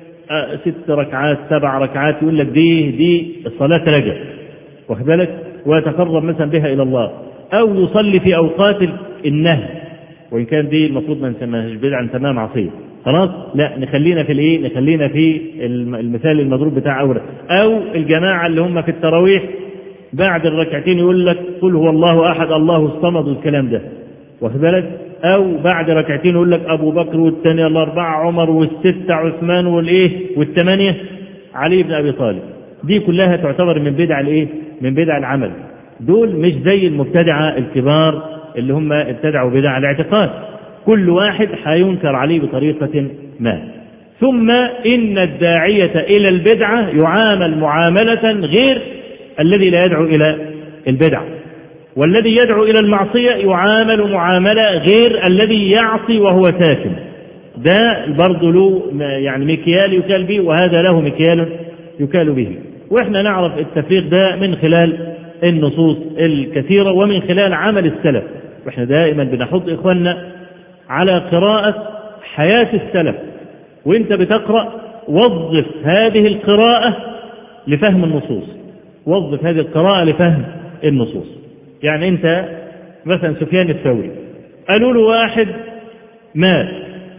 6 ركعات 7 ركعات، يقول لك دي صلاة رجب واخد بالك، ويتقرب مثلا بها إلى الله، أو يصلي في أوقات النهي، وإن كان دي المفروض ما نسميهاش بدعة، نسميها معصية. خلاص، لا نخلينا في الايه؟ نخلينا في المثال المضروب بتاع أورا، أو الجماعة اللي هم في التراويح بعد الركعتين يقول لك قل هو الله أحد الله الصمد والكلام ده واخد بالك، أو بعد ركعتين يقول لك أبو بكر والثانية الأربعة عمر والستة عثمان والثمانية علي بن أبي طالب. دي كلها تعتبر من بدع الايه؟ من بدع العمل. دول مش زي المبتدعة الكبار اللي هم ابتدعوا بدع الاعتقاد، كل واحد هينكر عليه بطريقة ما. ثم إن الداعية إلى البدعة يعامل معاملة غير الذي لا يدعو إلى البدعة، والذي يدعو إلى المعصية يعامل معاملة غير الذي يعصي وهو ساكن. ده برضه له يعني مكيال يكال به، وهذا له مكيال يكال به. وإحنا نعرف التفريق ده من خلال النصوص الكثيرة ومن خلال عمل السلف. وإحنا دائما بنحط إخواننا على قراءة حياة السلف، وإنت بتقرأ وظف هذه القراءة لفهم النصوص، وظف هذه القراءة لفهم النصوص. يعني أنت مثلا سفيان الثوري قالوا له واحد مات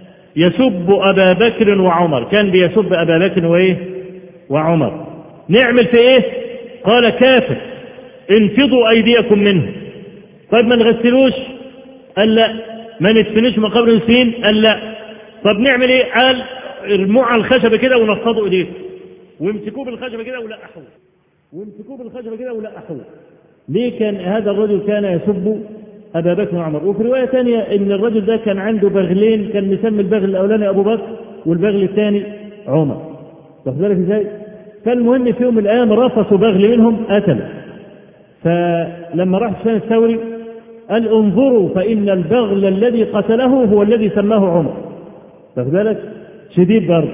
يسب أبا بكر وعمر، كان بيسب أبا بكر وعمر، نعمل في إيه؟ قال كافر، انفضوا أيديكم منه. طيب ما نغسلوش؟ قال لا. ما ندفنوش من قبر المسلمين؟ قال لا. طب نعمل إيه؟ قال ارموه على الخشبة كده ونفضوا إيديه، وامسكوه بالخشبة كده ولقحوه، وامسكوه بالخشبة كده ولقحوه. ليه كان هذا الرجل كان يسب أبا بكر وعمر؟ وفي رواية ثانية إن الرجل ده كان عنده بغلين، كان مسمي البغل الأولاني أبو بكر والبغل الثاني عمر. تاخد بالك إزاي؟ فالمهم في يوم من الأيام رفصوا بغل منهم قتله. فلما راح سفيان الثوري قال انظروا فإن البغل الذي قتله هو الذي سماه عمر. تاخد بالك؟ شديد برضه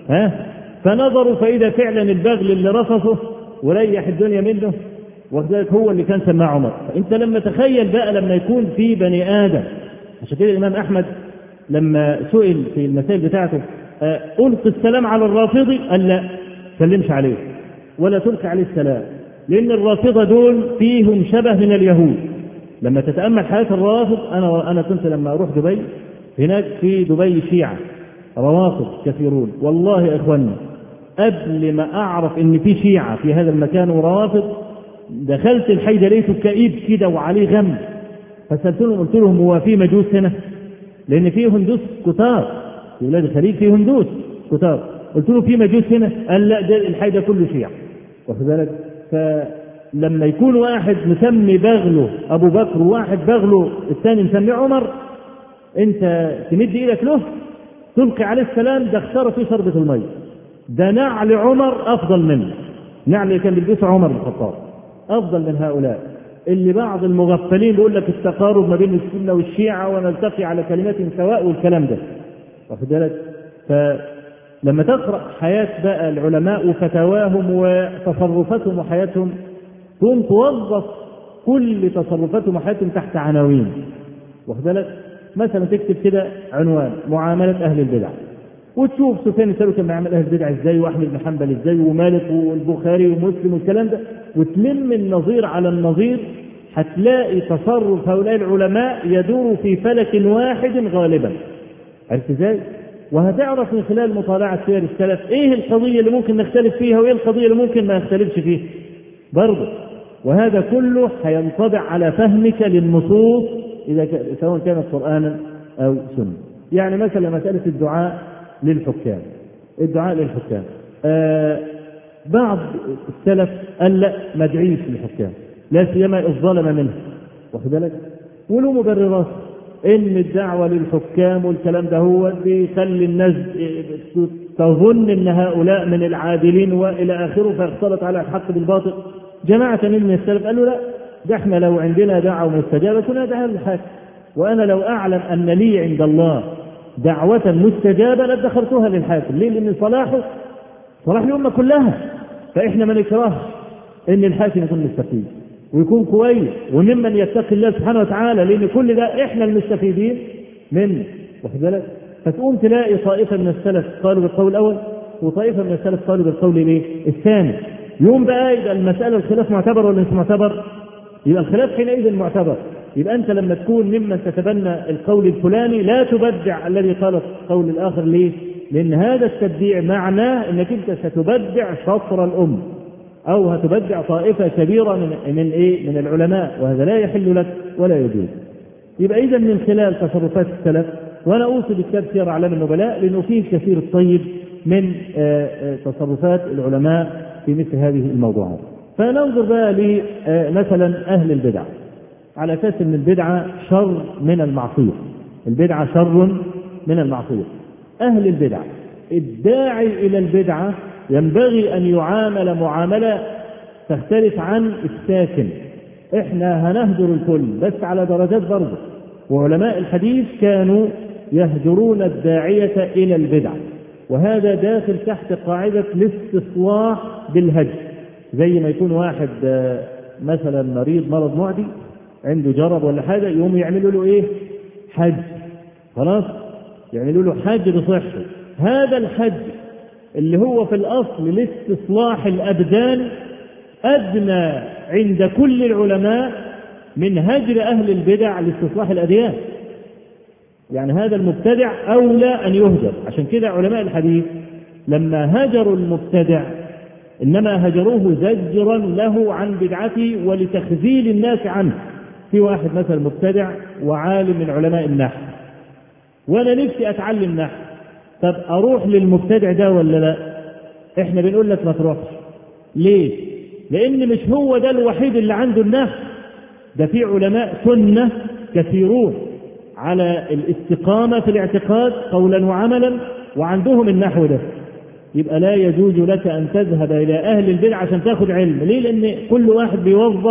فنظروا فإذا فعلا البغل اللي رفصه وريح الدنيا منه وذلك هو اللي كان سماه عمر. فأنت لما تخيل بقى لما يكون في بني آدم، عشان كده الإمام أحمد لما سئل في المسائل بتاعته ألقي السلام على الرافضي، قال لا سلمش عليه ولا تلقي عليه السلام، لأن الرافضة دول فيهم شبه من اليهود. لما تتأمل حياة الرافض، أنا كنت لما أروح دبي، هناك في دبي شيعة روافض كثيرون، والله يا إخواني قبل ما أعرف إن في شيعة في هذا المكان وروافض، دخلت الحي ده لقيته كئيب كده وعليه غم، فسألتهم قلت لهم هو في مجوس هنا؟ لأن فيه هندوس كتار في بلاد الخليج، فيه هندوس كتار. قلت له في مجوس هنا؟ قال لا، ده الحي ده كله شيعة. واخد بالك؟ فلما يكون واحد مسمي بغله أبو بكر وواحد بغله الثاني مسمي عمر، أنت تمد إيدك له تلقي عليه السلام، ده اختار في شربة المية. ده نعل عمر أفضل منه، نعل اللي كان بيلبسه عمر بن الخطاب أفضل من هؤلاء اللي بعض المغفلين بيقول لك التقارب ما بين السنة والشيعة ونلتقي على كلمات سواء والكلام ده. واخد بالك؟ فلما تقرأ حياة بقى العلماء وفتاواهم وتصرفاتهم وحياتهم، تقوم توظف كل تصرفاتهم وحياتهم تحت عناوين. واخد بالك؟ مثلا تكتب كده عنوان معاملة أهل البدع، وتشوف سفيان الثوري كان بيعمل أهل البدع ازاي، وأحمد بن حنبل ازاي، ومالك والبخاري ومسلم والكلام ده، وتلم النظير على النظير، هتلاقي تصرف هؤلاء العلماء يدور في فلك واحد غالبا. عرفت ازاي؟ وهتعرف من خلال مطالعة سير السلف ايه القضية اللي ممكن نختلف فيها وايه القضية اللي ممكن ما نختلفش فيها برضه. وهذا كله هينطبع على فهمك للنصوص سواء كانت قرآنا أو سنة. يعني مثلا مسألة الدعاء للحكام، بعض السلف قال لا ما ادعيش للحكام، لا سيما الظلم منه. واخد بالك؟ وله مبررات ان الدعوه للحكام والكلام ده هو بيخلي الناس تظن ان هؤلاء من العادلين والى اخره، فاختلط على الحق بالباطل. جماعه من السلف قالوا لا، ده احنا لو عندنا دعوه مستجابه كنا ندعها للحاكم، وانا لو اعلم ان لي عند الله دعوة مستجابة لادخرتها للحاكم. ليه؟ لأن صلاح الأمة كلها. فإحنا ما نكرهش إن الحاكم يكون مستفيد ويكون كويس وممن يتقي الله سبحانه وتعالى، لأن كل ده إحنا المستفيدين منه. واخد بالك؟ فتقوم تلاقي طائفة من السلف قالوا بالقول الأول وطائفة من السلف قالوا بالقول الثاني. يوم بقى يبقى المسألة الخلاف معتبر ولا مش معتبر؟ يبقى الخلاف حينئذ معتبر. يبقى أنت لما تكون ممن تتبنى القول الفلاني لا تبدع الذي قال القول الآخر. ليه؟ لأن هذا التبديع معناه أنك أنت ستبدع شطر الأمة أو هتبدع طائفة كبيرة من العلماء، وهذا لا يحل لك ولا يجوز. يبقى إذا من خلال تصرفات السلف، وأنا أوصي بكتاب سير أعلام النبلاء لأنه فيه كثير الطيب من تصرفات العلماء في مثل هذه الموضوعات. فننظر بقى مثلا أهل البدع على أساس أن البدعة شر من المعصية. البدعة شر من المعصية. أهل البدع الداعي إلى البدعة ينبغي أن يعامل معاملة تختلف عن الساكن. إحنا هنهجر الكل بس على درجات برضه. وعلماء الحديث كانوا يهجرون الداعية إلى البدع، وهذا داخل تحت قاعدة الاستصلاح بالهجر. زي ما يكون واحد مثلا مريض مرض معدي عنده جرب ولا حاجة، يقوم يعملوا له حج. خلاص يعملوا له حج بصحته. هذا الحج اللي هو في الأصل لاستصلاح الأبدان أدنى عند كل العلماء من هجر أهل البدع لاستصلاح الأديان. يعني هذا المبتدع أولى أن يهجر. عشان كده علماء الحديث لما هجروا المبتدع إنما هجروه زجرا له عن بدعته ولتخذيل الناس عنه. في واحد مثلا مبتدع وعالم من علماء النحو، وأنا نفسي أتعلم نحو، طب أروح للمبتدع ده ولا لا؟ إحنا بنقول لك ما تروحش. ليه؟ لأن مش هو ده الوحيد اللي عنده النحو، ده في علماء سنة كثيرون على الاستقامة في الاعتقاد قولا وعملا وعندهم النحو ده. يبقى لا يجوز لك أن تذهب إلى أهل البدع عشان تأخذ علم. ليه؟ لأن كل واحد بيوظف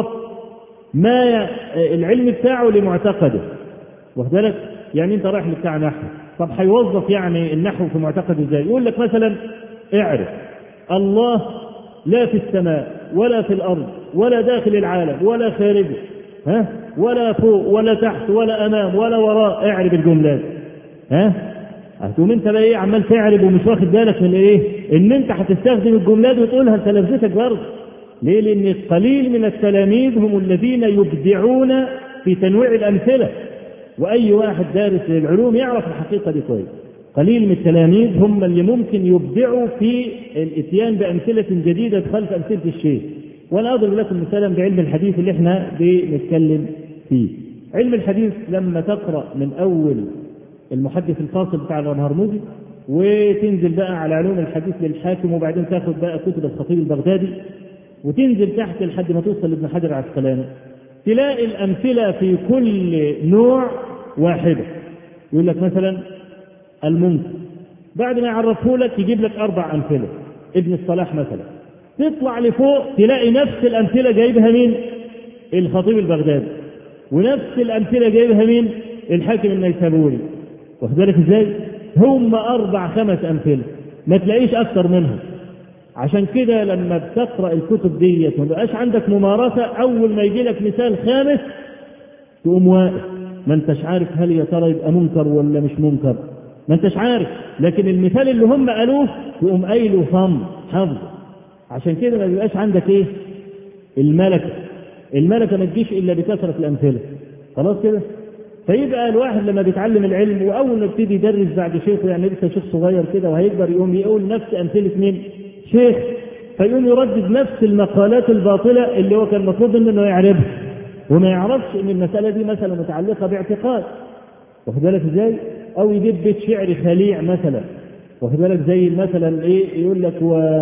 ما العلم بتاعه لمعتقده. واخد يعني أنت رايح لبتاع نحو، طب هيوظف يعني النحو في معتقد ازاي؟ يقول لك مثلا اعرف الله لا في السماء ولا في الأرض ولا داخل العالم ولا خارجه، ولا فوق ولا تحت ولا أمام ولا وراء. اعرف الجملات. هتقوم انت بقى عمال تعرف ومش واخد بالك من ان انت هتستخدم الجملات وتقولها لتلامذتك برضه. ليه؟ لان قليل من التلاميذ هم الذين يبدعون في تنويع الأمثلة، وأي واحد دارس للعلوم يعرف الحقيقة دي كويس. قليل من التلاميذ هم اللي ممكن يبدعوا في الاتيان بأمثلة جديدة خلف أمثلة الشيخ. وأنا أضرب لكم مثالا بعلم الحديث اللي احنا بنتكلم فيه. علم الحديث لما تقرأ من أول المحدث الفاصل بتاع الهرمزي وتنزل بقى على علوم الحديث للحاكم، وبعدين تاخد بقى كتب الخطيب البغدادي وتنزل تحت لحد ما توصل لابن حجر العسقلاني، تلاقي الأمثلة في كل نوع واحدة. يقول لك مثلا المنكر، بعد ما يعرفه لك يجيب لك 4 أمثلة. ابن الصلاح مثلا، تطلع لفوق تلاقي نفس الأمثلة جايبها مين؟ الخطيب البغدادي، ونفس الأمثلة جايبها مين؟ الحاكم النيسابوري. واخد بالك ازاي؟ هم 4-5 أمثلة، ما تلاقيش أكثر منهم. عشان كده لما بتقرأ الكتب ديت ما بقاش عندك ممارسة، أول ما يجي لك مثال خامس تقوم واقف، ما انتش عارف هل يا ترى يبقى منكر ولا مش منكر، ما انتش عارف. لكن المثال اللي هم قالوه تقوم قايله صم حفظ. عشان كده ما بيبقاش عندك الملكة ما تجيش إلا بكثرة الأمثلة. خلاص كده. فيبقى الواحد لما بيتعلم العلم وأول ما يبتدي يدرس بعد شيخه، يعني لسه شيخ صغير كده وهيكبر، يقوم يقول نفس أمثلة مين؟ شيخ، فيقوم يردد نفس المقالات الباطلة اللي هو كان المفروض انه يعرفها، وما يعرفش ان المسألة دي مثلا متعلقة باعتقاد. واخد بالك ازاي؟ او يجيب بيت شعر خليع مثلا، واخد بالك زي مثلا يقول لك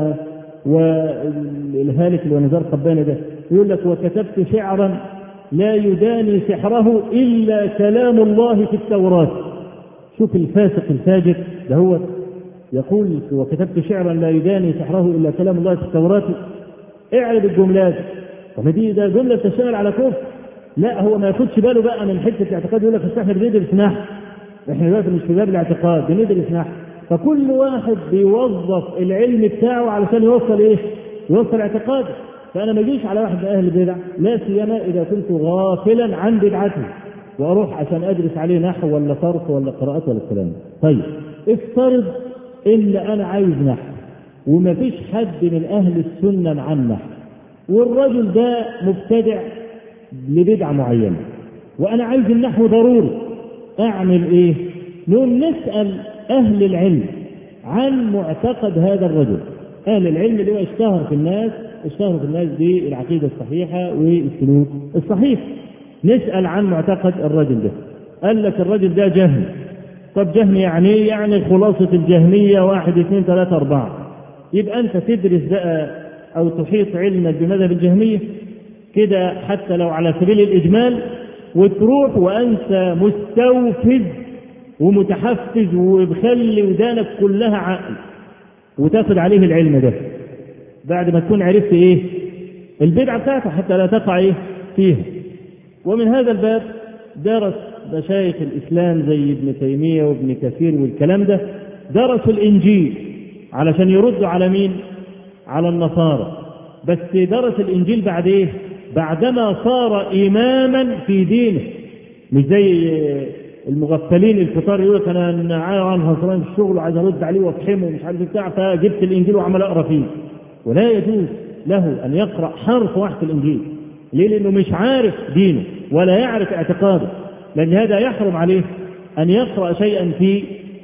والهالك اللي هو نزار قباني ده يقول لك وكتبت شعرا لا يداني سحره الا كلام الله في التوراة. شوف الفاسق الفاجر ده، هو يقول وكتبت شعرا لا يداني سحره الا كلام الله في التوراة. اعرف الجملات. طب ده جملة تشتغل على كفر. لا، هو ما ياخدش باله بقى من حته الاعتقاد، يقول لك احنا بندرس نحو، احنا دلوقتي مش في باب الاعتقاد، بندرس نحو، فكل واحد بيوظف العلم بتاعه علشان يوصل ايه؟ يوصل اعتقاده. فانا ما اجيش على واحد من اهل البدع، لا سيما اذا كنت غافلا عن بدعته واروح عشان ادرس عليه نحو ولا صرف ولا قراءات ولا الكلام. طيب افترض ان انا عايز نحو وما فيش حد من اهل السنه مع النحو، والرجل ده مبتدع لبدعه معينه وانا عايز النحو ضروري، اعمل ايه؟ نقوم نسال اهل العلم عن معتقد هذا الرجل. اهل العلم اللي هو اشتهر في الناس بالعقيده الصحيحه والسلوك الصحيح. نسال عن معتقد الرجل ده. قال لك الرجل ده جهمي. طب جهمي يعني خلاصه الجهميه 1 2 3 4. يبقى انت تدرس بقى او تحيط علمك بمذهب الجهميه كده حتى لو على سبيل الاجمال، وتروح وانت مستوفز ومتحفز وبخلي ودانك كلها عقل وتاخد عليه العلم ده بعد ما تكون عرفت ايه البدعه بتاعته حتى لا تقع ايه فيها. ومن هذا الباب درس مشايخ الاسلام زي ابن تيميه وابن كثير والكلام ده، درسوا الانجيل علشان يردوا على مين؟ على النصارى. بس درس الانجيل بعد ايه؟ بعدما صار اماما في دينه، مش زي المغفلين الكتار يقول لك انا عايز هصران في الشغل وعايز ارد عليه وافهمه ومش عارف بتاع، فجبت الانجيل وعمال اقرا فيه. ولا يجوز له ان يقرا حرف واحد في الانجيل. ليه؟ لانه مش عارف دينه ولا يعرف اعتقاده، لان هذا يحرم عليه ان يقرا شيئا في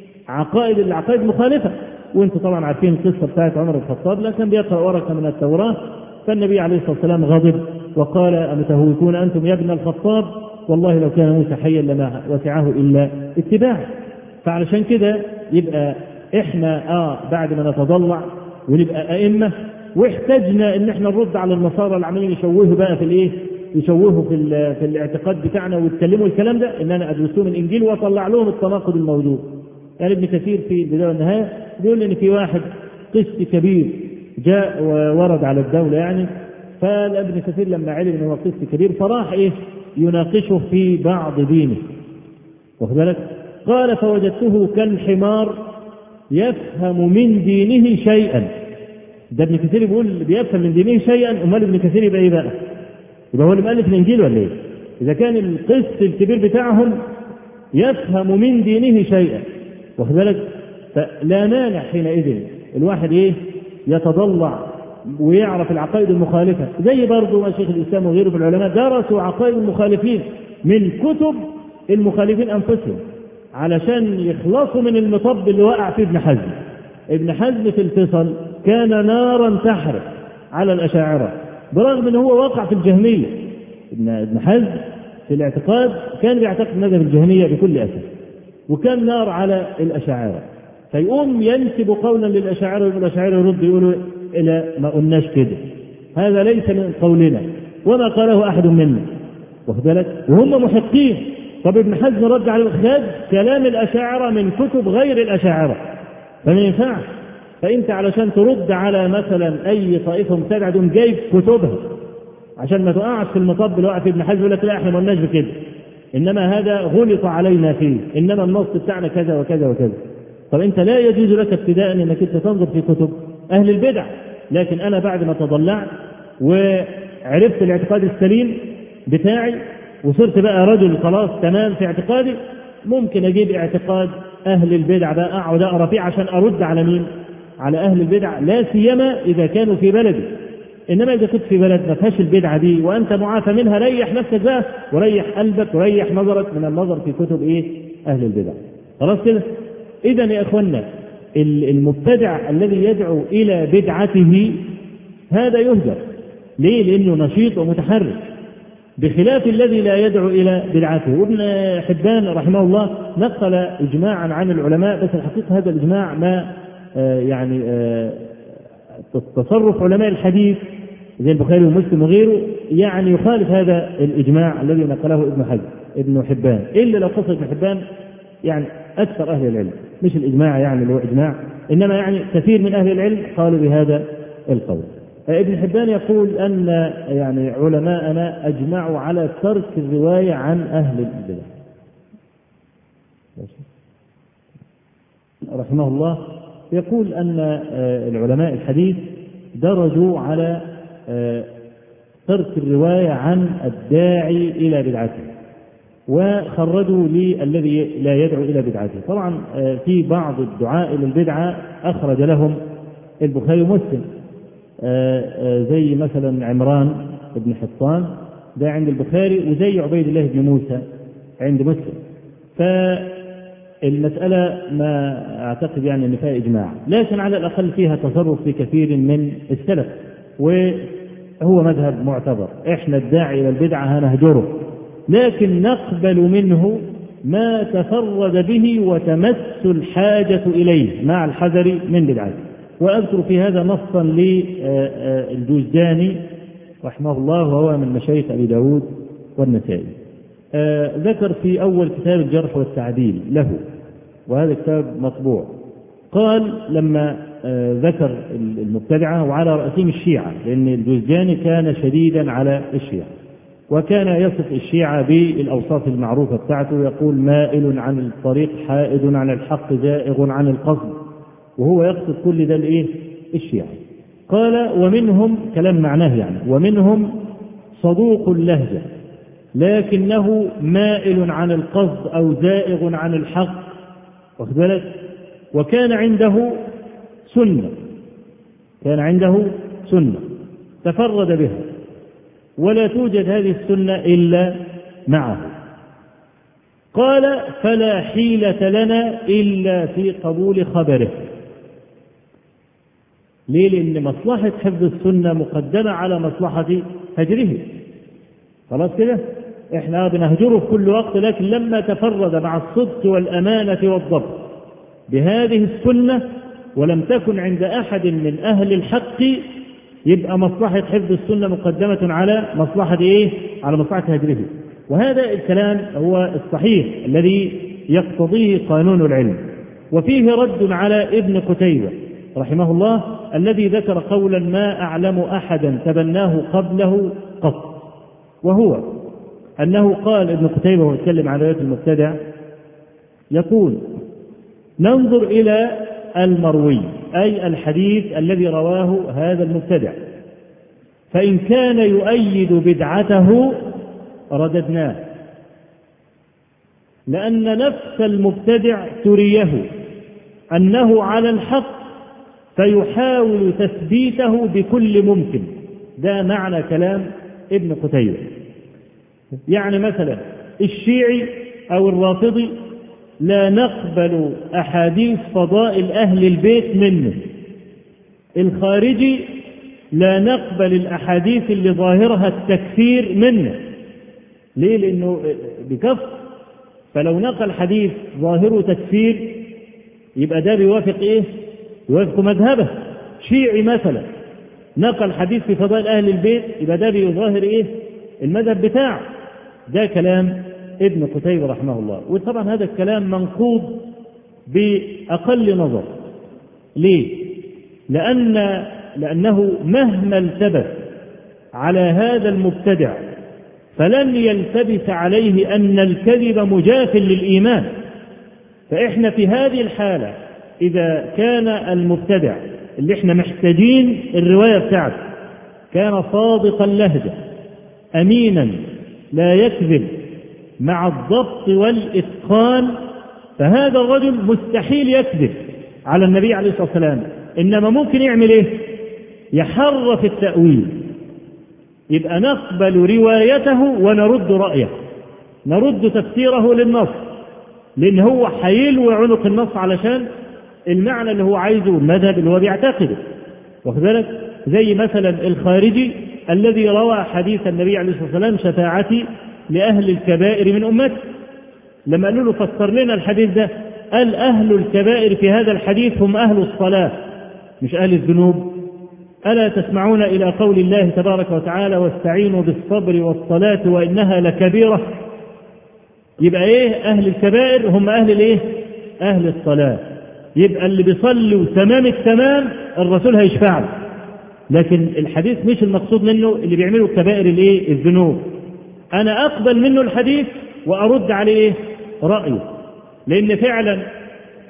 العقائد المخالفه. وانتم طبعا عارفين القصه بتاعت عمر بن الخطاب لما كان بيقرا ورقه من التوراه، فالنبي عليه الصلاه والسلام غضب وقال أمتهوكون أنتم يا ابن الخطاب والله لو كان موسى حيا لما وسعه إلا اتباعه. فعلشان كده يبقى احنا بعد ما نتضلع ونبقى أئمة واحتاجنا ان احنا نرد على النصارى اللي عمالين يشوهوا بقى في الايه؟ يشوهوا في الاعتقاد بتاعنا ويتكلموا الكلام ده، ان انا ادرسهم الانجيل واطلع لهم التناقض الموجود. يعني ابن كثير في البدايه والنهايه بيقول ان في واحد قس كبير جاء وورد على الدوله يعني، فابن كثير لما علم انه هو قس كبير فراح يناقشه في بعض دينه. واخد بالك؟ قال فوجدته كالحمار يفهم من دينه شيئا. ده ابن كثير بيقول بيفهم من دينه شيئا، امال ابن كثير يبقى ايه بقى؟ يبقى هو اللي مؤلف الانجيل ولا ايه؟ اذا كان القس الكبير بتاعهم يفهم من دينه شيئا، واخد بالك؟ فلا مانع حينئذ الواحد يتضلع ويعرف العقائد المخالفه، زي برضه ما شيخ الاسلام وغيره من العلماء درسوا عقائد المخالفين من كتب المخالفين انفسهم علشان يخلصوا من المطب اللي وقع فيه ابن حزم. ابن حزم في الفصل كان نارا تحرق على الاشاعره برغم ان هو وقع في الجهميه. ابن حزم في الاعتقاد كان بيعتقد مذهب الجهميه بكل اسف، وكان نار على الاشاعره، فيقوم ينسب قولا للاشاعره والاشاعره يرد يقولوا الى ما قلناش كده، هذا ليس من قولنا وما قاله احد منا، واخد بالك؟ وهم محقين. طب ابن حزم رد على خد كلام الاشاعره من كتب غير الاشاعره، فما ينفعش. فانت علشان ترد على مثلا اي طائفه مبتدعه تقوم جايب كتبها عشان ما تقعش في المطب اللي وقع في ابن حزم يقول لك لا احنا ما قلناش بكده، انما هذا غلط علينا فيه، انما النص بتاعنا كذا وكذا وكذا. طب انت لا يجوز لك ابتداء انك انت تنظر في كتب اهل البدع، لكن انا بعد ما تضلعت وعرفت الاعتقاد السليم بتاعي وصرت بقى رجل خلاص تمام في اعتقادي، ممكن اجيب اعتقاد اهل البدع بقى اقعد اقرا فيه عشان ارد على مين؟ على اهل البدع، لا سيما اذا كانوا في بلدي. انما اذا كنت في بلد ما فيهاش البدعه دي وانت معافى منها، ريح نفسك بقى وريح قلبك وريح نظرك من النظر في كتب اهل البدع. خلاص كده؟ اذا يا اخوانا المبتدع الذي يدعو الى بدعته هذا يهجر. ليه؟ لانه نشيط ومتحرك، بخلاف الذي لا يدعو الى بدعته. وابن حبان رحمه الله نقل اجماعا عن العلماء، بس الحقيقه هذا الاجماع ما تصرف علماء الحديث زي البخاري ومسلم وغيره يعني يخالف هذا الاجماع الذي نقله ابن حبان، الا لو قصد ابن حبان يعني اكثر اهل العلم، مش الاجماع يعني اللي هو اجماع، انما يعني كثير من اهل العلم قالوا بهذا القول. ابن حبان يقول ان يعني علماءنا اجمعوا على ترك الروايه عن اهل البدع. رحمه الله يقول أن العلماء الحديث درجوا على ترك الرواية عن الداعي إلى بدعته، وخرجوا للذي لا يدعو إلى بدعته. طبعا في بعض الدعاء إلى البدعة أخرج لهم البخاري ومسلم، زي مثلا عمران بن حطان ده عند البخاري، وزي عبيد الله بن موسى عند مسلم. فالمسألة ما أعتقد يعني أن فيها إجماع، لكن على الأقل فيها تصرف في كثير من السلف، وهو مذهب معتبر. إحنا الداعي إلى البدعة هنهجره، لكن نقبل منه ما تفرد به وتمس الحاجة إليه مع الحذر من بدعته. وأذكر في هذا نصا للجوزجاني رحمه الله، وهو من مشايخ أبي داود والنسائي. ذكر في أول كتاب الجرح والتعديل له، وهذا الكتاب مطبوع، قال لما ذكر المبتدعة وعلى رأسهم الشيعة، لأن الجوزجاني كان شديدا على الشيعة، وكان يصف الشيعة بالأوصاف المعروفة بتاعته، يقول مائل عن الطريق، حائد عن الحق، زائغ عن القصد، وهو يقصد كل ده الإيه؟ الشيعة. قال ومنهم، كلام معناه يعني، ومنهم صدوق اللهجة لكنه مائل عن القصد أو زائغ عن الحق، واخد بالك؟ وكان عنده سنة، كان عنده سنة تفرد بها، ولا توجد هذه السنة إلا معه. قال فلا حيلة لنا إلا في قبول خبره. ليه؟ لأن مصلحة حفظ السنة مقدمة على مصلحة هجره. خلاص كده؟ إحنا بنهجره في كل وقت، لكن لما تفرد مع الصدق والأمانة والضبط بهذه السنة ولم تكن عند أحد من أهل الحق، يبقى مصلحة حفظ السنة مقدمة على مصلحة إيه؟ على مصلحة هجره. وهذا الكلام هو الصحيح الذي يقتضيه قانون العلم. وفيه رد على ابن قتيبة رحمه الله الذي ذكر قولا ما أعلم أحدا تبناه قبله قط، وهو أنه قال ابن قتيبة وهو يتكلم عن رواية المبتدع، يقول ننظر إلى المروي، أي الحديث الذي رواه هذا المبتدع، فإن كان يؤيد بدعته رددناه، لأن نفس المبتدع تريه أنه على الحق فيحاول تثبيته بكل ممكن. ده معنى كلام ابن قتيبة. يعني مثلا الشيعي أو الرافضي لا نقبل أحاديث فضائل أهل البيت منه، الخارجي لا نقبل الأحاديث اللي ظاهرها التكفير منه. ليه؟ لأنه بكفر، فلو نقل حديث ظاهره تكفير يبقى ده بيوافق إيه؟ يوافق مذهبه. شيعي مثلا نقل حديث في فضائل أهل البيت يبقى ده بيظاهر إيه؟ المذهب بتاعه. ده كلام ابن قتيبة رحمه الله. وطبعا هذا الكلام منقوض بأقل نظر. ليه؟ لأنه مهما التبس على هذا المبتدع فلن يلتبس عليه أن الكذب مجاف للإيمان. فإحنا في هذه الحالة إذا كان المبتدع اللي إحنا محتاجين الرواية بتاعته كان صادق اللهجة أمينا لا يكذب مع الضبط والإتقان، فهذا الرجل مستحيل يكذب على النبي عليه الصلاة والسلام، إنما ممكن يعمل إيه؟ يحرف التأويل. يبقى نقبل روايته ونرد رأيه، نرد تفسيره للنص، لأن هو حيلوي عنق النص علشان المعنى اللي هو عايزه، المذهب اللي هو بيعتقده. واخد بالك؟ زي مثلا الخارجي الذي روى حديث النبي عليه الصلاة والسلام شفاعتي لأهل الكبائر من أمته، لما قالوا له فسر لنا الحديث ده، قال أهل الكبائر في هذا الحديث هم أهل الصلاة مش أهل الذنوب. ألا تسمعون إلى قول الله تبارك وتعالى واستعينوا بالصبر والصلاة وإنها لكبيرة؟ يبقى إيه؟ أهل الكبائر هم أهل الإيه؟ أهل الصلاة. يبقى اللي بيصلوا تمام التمام الرسول هيشفع له، لكن الحديث مش المقصود منه اللي بيعملوا كبائر الإيه؟ الذنوب. أنا أقبل منه الحديث وأرد عليه رأيه، لأن فعلا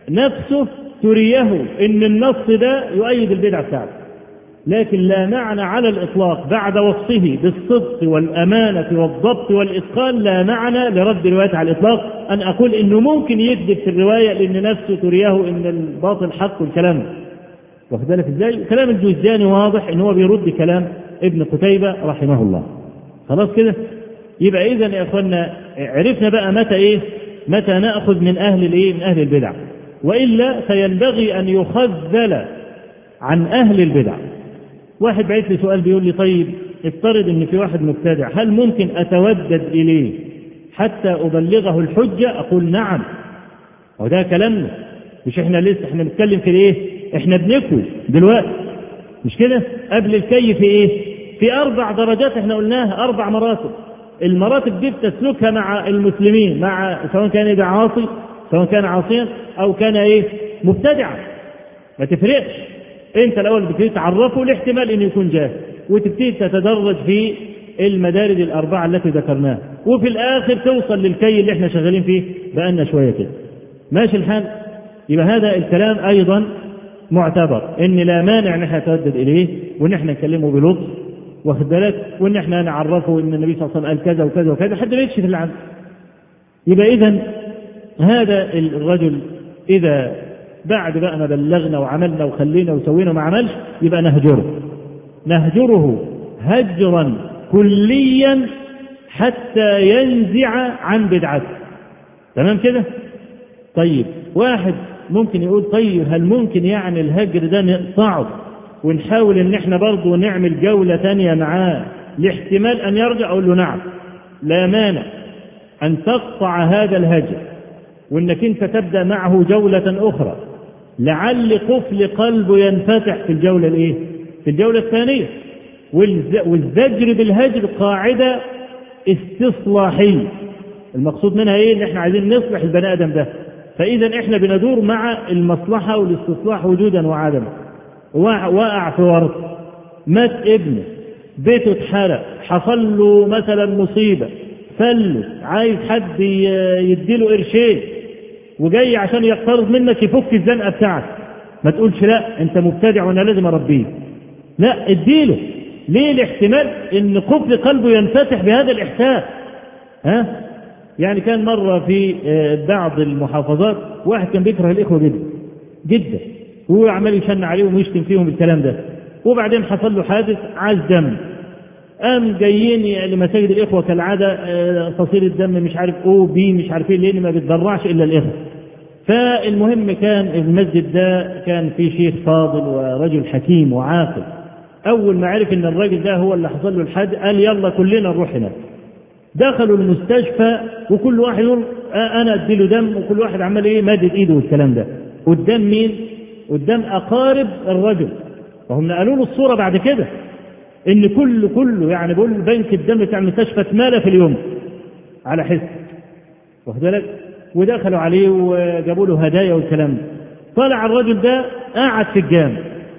نفسه تريه ان النص ده يؤيد البدعة بتاعته، لكن لا معنى على الإطلاق بعد وصفه بالصدق والأمانة والضبط والإتقان، لا معنى لرد الرواية على الإطلاق أن أقول إنه ممكن يكذب في الرواية لأن نفسه تريه إن الباطل حق والكلام. واخد بالك إزاي؟ كلام الجوزجاني واضح إن هو بيرد كلام ابن قتيبة رحمه الله. خلاص كده؟ يبقى إذن يا أخوانا عرفنا بقى متى نأخذ من من أهل البدع، وإلا فينبغي أن يخذل عن أهل البدع. واحد بعت لي سؤال بيقول لي طيب افترض ان في واحد مبتدع، هل ممكن اتودد اليه حتى ابلغه الحجة؟ اقول نعم. وده كلامنا، مش احنا احنا بنتكلم في احنا بنكوي دلوقتي، مش كده؟ قبل الكي في 4 درجات احنا قلناها، 4 مراتب. المراتب دي بتسلكها مع المسلمين، مع سواء كان عاصي، سواء كان عاصيا او كان مبتدعا، ما تفرقش. انت الاول بتبتدي تعرفه الاحتمال انه يكون جاهل، وتبتدي تتدرج في المدارج 4 التي ذكرناها، وفي الاخر توصل للكي اللي احنا شغالين فيه بقالنا شويه كده. ماشي الحال؟ يبقى هذا الكلام ايضا معتبر، ان لا مانع ان احنا نتودد اليه وان احنا نكلمه بلطف، واخد بالك، وان احنا نعرفه ان النبي صلى الله عليه وسلم قال كذا وكذا وكذا حد ما يكشف اللي عنه. يبقى اذا هذا الرجل اذا بعد بقى ما بلغنا وعملنا وخلينا وسوينا وما عملش، يبقى نهجره هجرا كليا حتى ينزع عن بدعته. تمام كده؟ طيب واحد ممكن يقول طيب هل ممكن الهجر ده نقطعه ونحاول ان احنا برضه نعمل جولة تانية معاه لاحتمال ان يرجع؟ اقول له نعم، لا مانع ان تقطع هذا الهجر، وانك انت تبدأ معه جولة اخرى لعل قفل قلبه ينفتح في الجولة في الجولة الثانية. والزجر بالهجر قاعدة استصلاحية، المقصود منها ان احنا عايزين نصلح البني ادم ده، فاذا احنا بندور مع المصلحة والاستصلاح وجودا وعدما. وقع في ورط، مات ابنه، بيته اتحرق، حصل له مثلا مصيبة، فلس، عايز حد يديله قرشين وجاي عشان يقترض منك يفك الزنقة بتاعك، ما تقولش لا انت مبتدع وانا لازم اربيه، لا اديله. ليه؟ الاحتمال ان قفل قلبه ينفتح بهذا الاحساس. كان مرة في بعض المحافظات واحد كان بيكره الاخوة جدا جدا، وهو عمال يشن عليهم ويشتم فيهم الكلام ده، وبعدين حصل له حادث عاز دم، قام جايين لمساجد الاخوة كالعادة تصير الدم مش عارف مش عارفين ليه، ما بيتضرعش الا الاخوة. فالمهم كان المسجد ده كان فيه شيخ فاضل ورجل حكيم وعاقل، اول ما عرف ان الراجل ده هو اللي حصل له الحادث قال يلا كلنا نروح هناك. دخلوا المستشفى وكل واحد يقول انا اديله دم، وكل واحد عمال مادد ايده والكلام ده. قدام مين؟ قدام اقارب الرجل. وهم قالوا له الصورة بعد كده ان كله بقول بنك الدم بتاع المستشفى اتمالى في اليوم على حس، واخد بالك. ودخلوا عليه وجابوا له هدايا والكلام ده. طلع الرجل ده قاعد في الجامع،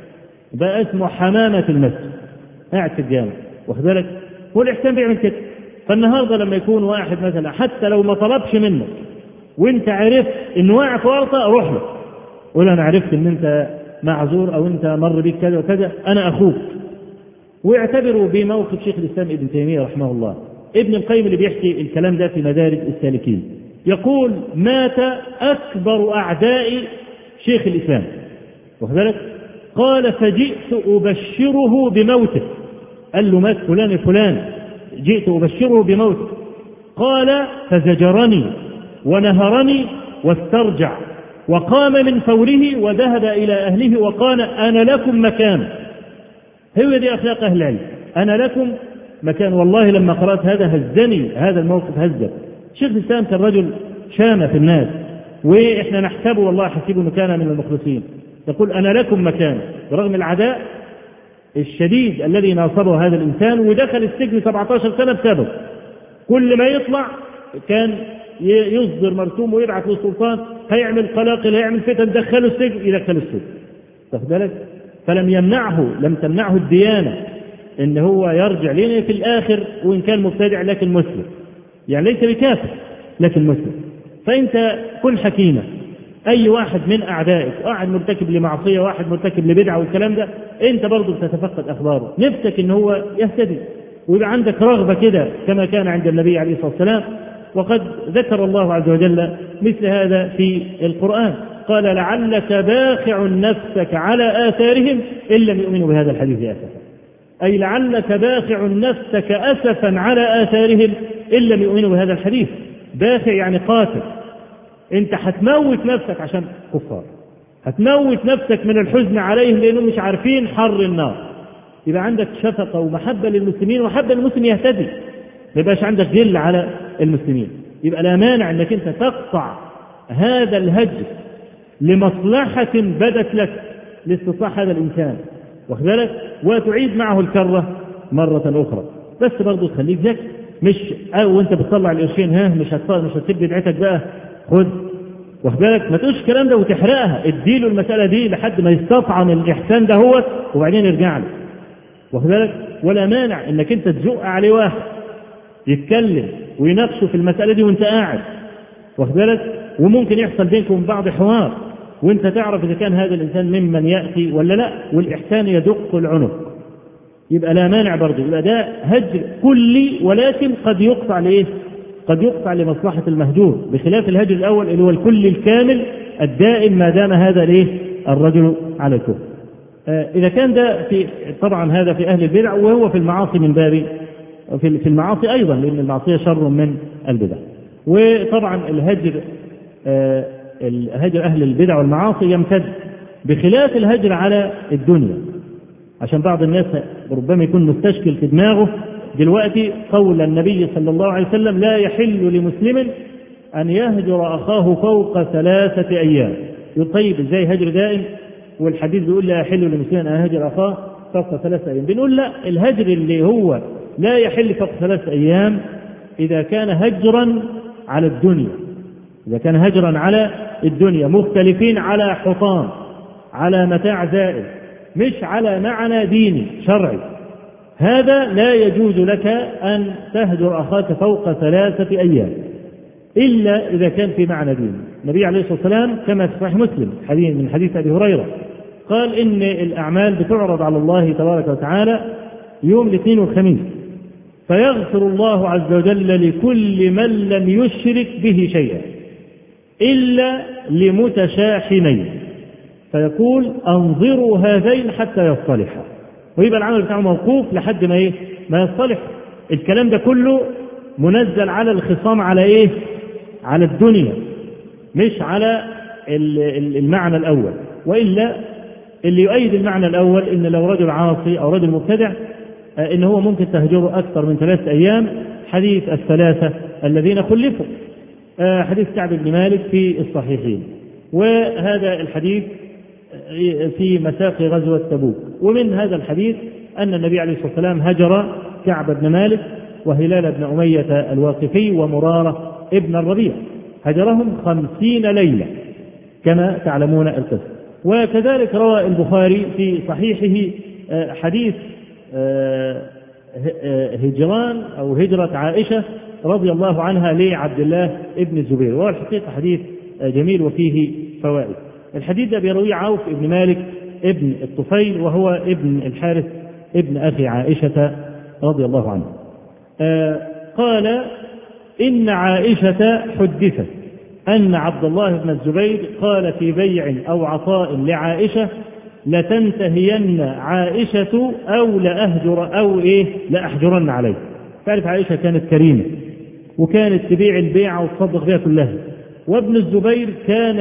بقى اسمه حمامة المسجد، قاعد في الجامع، واخد بالك. والاحسان بيعمل كده. فالنهارده لما يكون واحد مثلا حتى لو ما طلبش منك وانت عرفت انه واقع في ورطه، روح له قول انا عرفت ان انت معذور او انت مر بيك كذا وكذا، انا اخوك. واعتبروا بموقف شيخ الاسلام ابن تيمية رحمه الله. ابن القيم اللي بيحكي الكلام ده في مدارج السالكين يقول مات اكبر اعداء شيخ الاسلام، واخد بالك. قال فجئت ابشره بموته، قال له مات فلان الفلان، جئت ابشره بموته. قال فزجرني ونهرني واسترجع، وقام من فوره وذهب الى اهله وقال انا لكم مكان. هي دي اخلاق اهل العلم، انا لكم مكان. والله لما قرأت هذا هزني، هذا الموقف هزه. شيخ الاسلام كان رجل شامة في الناس، واحنا نحسبه والله حسيبه انه كان من المخلصين. يقول انا لكم مكان برغم العداء الشديد الذي ناصبه هذا الانسان، ودخل السجن 17 سنة بسببه. كل ما يطلع كان يصدر مرسوم ويبعث للسلطان، هيعمل قلاقل، هيعمل فتن، دخله السجن، يدخله السجن، واخد بالك. فلم لم تمنعه الديانة ان هو يرجع، لأن في الاخر وان كان مبتدع لكن مسلم، يعني ليس بكافر لكن مسلم. فانت كن حكيما أي واحد من أعدائك، واحد مرتكب لمعصية، واحد مرتكب لبدعة والكلام ده، أنت برضو بتتفقد أخباره، نفسك إن هو يهتدي ويبقى عندك رغبة كده كما كان عند النبي عليه الصلاة والسلام. وقد ذكر الله عز وجل مثل هذا في القرآن، قال لعلك باخع نفسك على آثارهم إن لم يؤمنوا بهذا الحديث أسفا، أي لعلك باخع نفسك أسفا على آثارهم إن لم يؤمنوا بهذا الحديث. باخع يعني قاتل، أنت هتموت نفسك عشان كفار، هتموت نفسك من الحزن عليهم لأنهم مش عارفين حر النار. يبقى عندك شفقة ومحبة للمسلمين ومحبة للمسلم يهتدي، ما يبقاش عندك جل على المسلمين. يبقى لا مانع أنك أنت تقطع هذا الهجر لمصلحة بدت لك لاستطاع هذا الإنسان، واخد بالك، وتعيد معه الكرة مرة أخرى. بس برضه تخليك ذكي، مش وأنت بتطلع القرشين مش هتسيب بدعتك بقى، خد، واخد بالك، ما تقولش الكلام ده وتحرقها، اديله المسألة دي لحد ما يستطعم الإحسان ده هو وبعدين يرجع له، واخد بالك. ولا مانع انك انت تزق عليه واحد يتكلم ويناقشه في المسألة دي وانت قاعد، واخد بالك، وممكن يحصل بينكم بعض حوار وانت تعرف اذا كان هذا الانسان ممن يأتي ولا لا، والإحسان يدق العنق. يبقى لا مانع برضه، يبقى ده هجر كلي، ولكن قد يقطع لإيه؟ قد يقطع لمصلحة المهجور، بخلاف الهجر الأول اللي هو الكل الكامل الدائم ما دام هذا ليه الرجل على الكفر. إذا كان ده في طبعا هذا في أهل البدع، وهو في المعاصي من باب في المعاصي أيضا، لأن المعصية شر من البدع. وطبعا الهجر أهل البدع والمعاصي يمتد، بخلاف الهجر على الدنيا، عشان بعض الناس ربما يكون مستشكل في دماغه دلوقتي قول النبي صلى الله عليه وسلم لا يحل لمسلم أن يهجر أخاه فوق 3 أيام. طيب ازاي هجر دائم والحديث بيقول لا يحل لمسلم أن يهجر أخاه فوق 3 أيام؟ بنقول لا، الهجر اللي هو لا يحل فوق 3 أيام إذا كان هجرا على الدنيا، إذا كان هجرا على الدنيا مختلفين على حطام، على متاع زائل، مش على معنى ديني شرعي، هذا لا يجوز لك أن تهجر أخاك فوق 3 أيام إلا إذا كان في معنى ديني. النبي عليه الصلاة والسلام كما في صحيح مسلم من حديث أبي هريرة قال إن الأعمال بتعرض على الله تبارك وتعالى يوم الاثنين والخميس، فيغفر الله عز وجل لكل من لم يشرك به شيئا إلا لمتشاحنين، فيقول أنظروا هذين حتى يصطلحا، ويبقى العمل بتاعه موقوف لحد ما يصطلح. الكلام ده كله منزل على الخصام على على الدنيا، مش على المعنى الأول. وإلا اللي يؤيد المعنى الأول إن لو رجل عاصي أو رجل مبتدع إن هو ممكن تهجره أكثر من 3 أيام، حديث 3 الذين خلفوا، حديث كعب بن مالك في الصحيحين، وهذا الحديث في مساق غزوة تبوك. ومن هذا الحديث أن النبي عليه الصلاة والسلام هجر كعب بن مالك وهلال بن أمية الواقفي ومرارة ابن الربيع، هجرهم 50 ليلة كما تعلمون القصة. وكذلك روى البخاري في صحيحه حديث هجران أو هجرة عائشة رضي الله عنها لعبد الله ابن الزبير، وهو الحقيقة حديث جميل وفيه فوائد. الحديث ده بيرويه عوف ابن مالك ابن الطفيل، وهو ابن الحارث ابن أخي عائشة رضي الله عنه. قال إن عائشة حدثت أن عبد الله بن الزبير قال في بيع أو عطاء لعائشة لتنتهين عائشة أو لأهجر أو لأحجرن عليه. تعرف عائشة كانت كريمة وكانت تبيع البيعة وتصدق بها كلها، وابن الزبير كان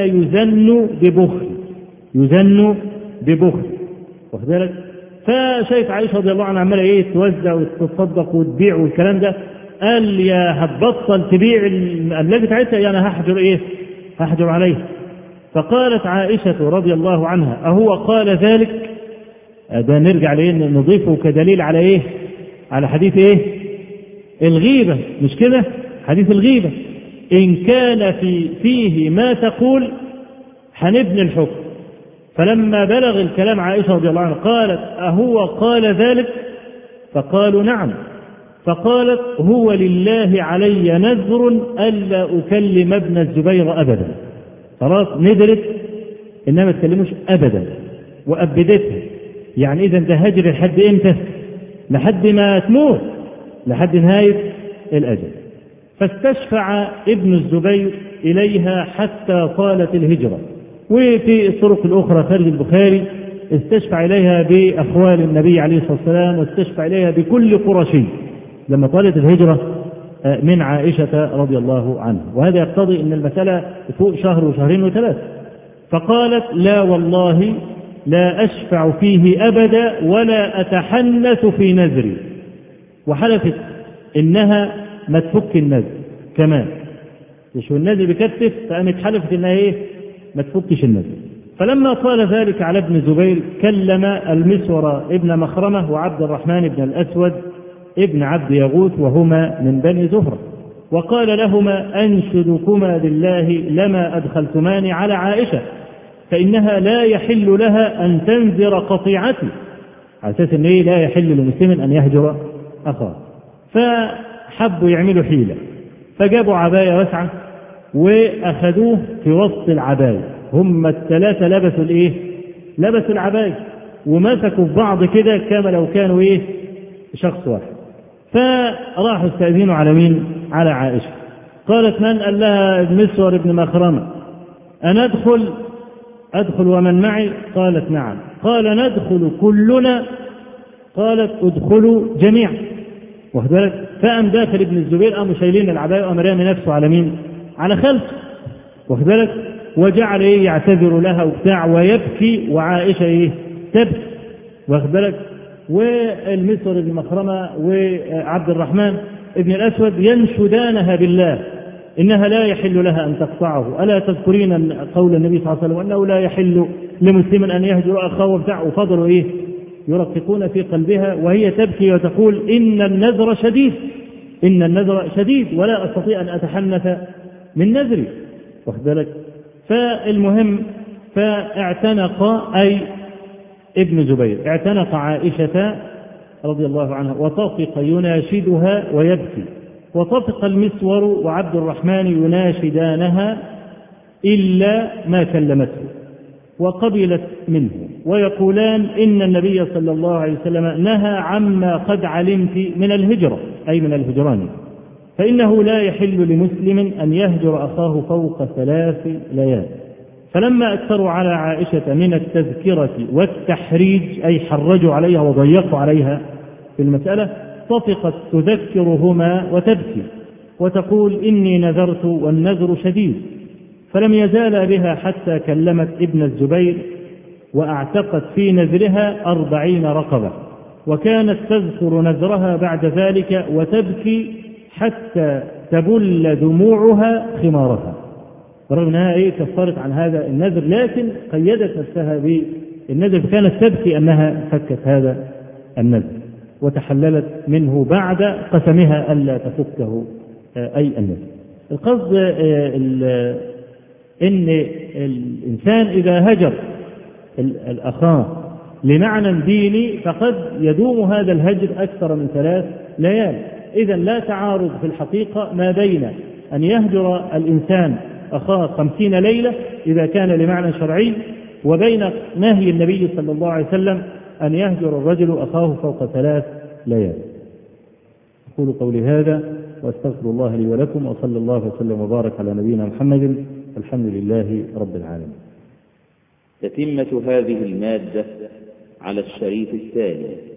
يزن ببخل واخد بالك. فشايف عائشة رضي الله عنها عمالة توزع وتتصدق وتبيع والكلام ده، قال يا هتبطل تبيع الأملاك بتاعتها، يعني هحجر عليه. فقالت عائشة رضي الله عنها أهو قال ذلك؟ ده نرجع نضيفه كدليل على على حديث الغيبة، مش كده؟ حديث الغيبة إن كان فيه ما تقول هنبني الحكم. فلما بلغ الكلام عائشة رضي الله عنها قالت أهو قال ذلك؟ فقالوا نعم. فقالت هو لله علي نذر ألا أكلم ابن الزبير أبدا. خلاص ندرت إنها ما تكلموش أبدا وأبدتها. يعني إذا ده هجر لحد إمتى؟ لحد ما تموت، لحد نهاية الأجل. فاستشفع ابن الزبير إليها حتى طالت الهجرة. وفي الطرق الأخرى خارج البخاري استشفع إليها بأخوال النبي عليه الصلاة والسلام، واستشفع إليها بكل قرشي لما طالت الهجرة من عائشة رضي الله عنها. وهذا يقتضي أن المسألة فوق شهر وشهرين وثلاثة. فقالت: لا والله لا أشفع فيه أبدا ولا أتحنث في نذري. وحلفت إنها ما تفك النذر كمان، مش النذر بكتف، فقامت حلفت إنها إيه؟ ما تفكش النذر. فلما قال ذلك على ابن زبير كلم المسور ابن مخرمة وعبد الرحمن بن الأسود ابن عبد يغوث وهما من بني زهرة، وقال لهما: أنشدكما بالله لما أدخلتماني على عائشة، فإنها لا يحل لها أن تنذر قطيعتي، على أساس أن لا يحل لمسلم أن يهجر أخاه. فحبوا يعملوا حيلة، فجابوا عباية واسعة وأخذوه في وسط العباية، هم الثلاثة لبسوا الإيه؟ لبسوا العباية ومسكوا في بعض كده كما لو كانوا إيه؟ شخص واحد. فراحوا استأذنوا على مين؟ على عائشة. قالت: من؟ قال لها المسور ابن مخرمة. أنا أدخل ومن معي؟ قالت: نعم. قال: ندخل كلنا؟ قالت: ادخلوا جميعا. واخد بالك؟ فقام داخل ابن الزبير، قاموا شايلين العباية وقام رامي نفسه على مين؟ على خلفه. واخد بالك؟ وجعل ايه؟ يعتذر لها وبتاع ويبكي، وعائشة تبكي. واخد بالك؟ والمسور بن مخرمة وعبد الرحمن ابن الأسود ينشدانها بالله إنها لا يحل لها أن تقطعه. ألا تذكرين قول النبي صلى الله عليه وسلم أنه لا يحل لمسلم أن يهجر أخاه وبتاع؟ وفضلوا يرققون في قلبها وهي تبكي وتقول: إن النذر شديد، إن النذر شديد ولا أستطيع أن أتحنث من نذري. واخد بالك؟ فالمهم فاعتنق، أي ابن زبير اعتنق عائشة رضي الله عنها وطفق يناشدها ويبكي، وطفق المسور وعبد الرحمن يناشدانها إلا ما كلمته، وقبلت منه ويقولان: إن النبي صلى الله عليه وسلم نهى عما قد علمت من الهجرة، أي من الهجران، فإنه لا يحل لمسلم أن يهجر أخاه فوق 3 ليال. فلما أكثروا على عائشة من التذكرة والتحريج، أي حرجوا عليها وضيقوا عليها في المسألة، طفقت تذكرهما وتبكي وتقول: إني نذرت والنذر شديد. فلم يزال بها حتى كلمت ابن الزبير وأعتقت في نذرها 40 رقبة، وكانت تذكر نذرها بعد ذلك وتبكي حتى تبل دموعها خمارها، رغم أنها كفرت عن هذا النذر، لكن قيدت نفسها بالنذر، فكانت تبكي أنها فكت هذا النذر وتحللت منه بعد قسمها ألا تفكه أي النذر. القصد إن الإنسان إذا هجر الأخاه لمعنى ديني فقد يدوم هذا الهجر أكثر من 3 ليال. إذن لا تعارض في الحقيقة ما بين أن يهجر الإنسان أخاه 50 ليلة إذا كان لمعنى شرعي، وبين نهي النبي صلى الله عليه وسلم أن يهجر الرجل أخاه فوق 3 ليال. أقول قولي هذا وأستغفر الله لي ولكم، وصلى الله وسلم وبارك على نبينا محمد، الحمد لله رب العالمين. تتمة هذه المادة على الشريط الثاني.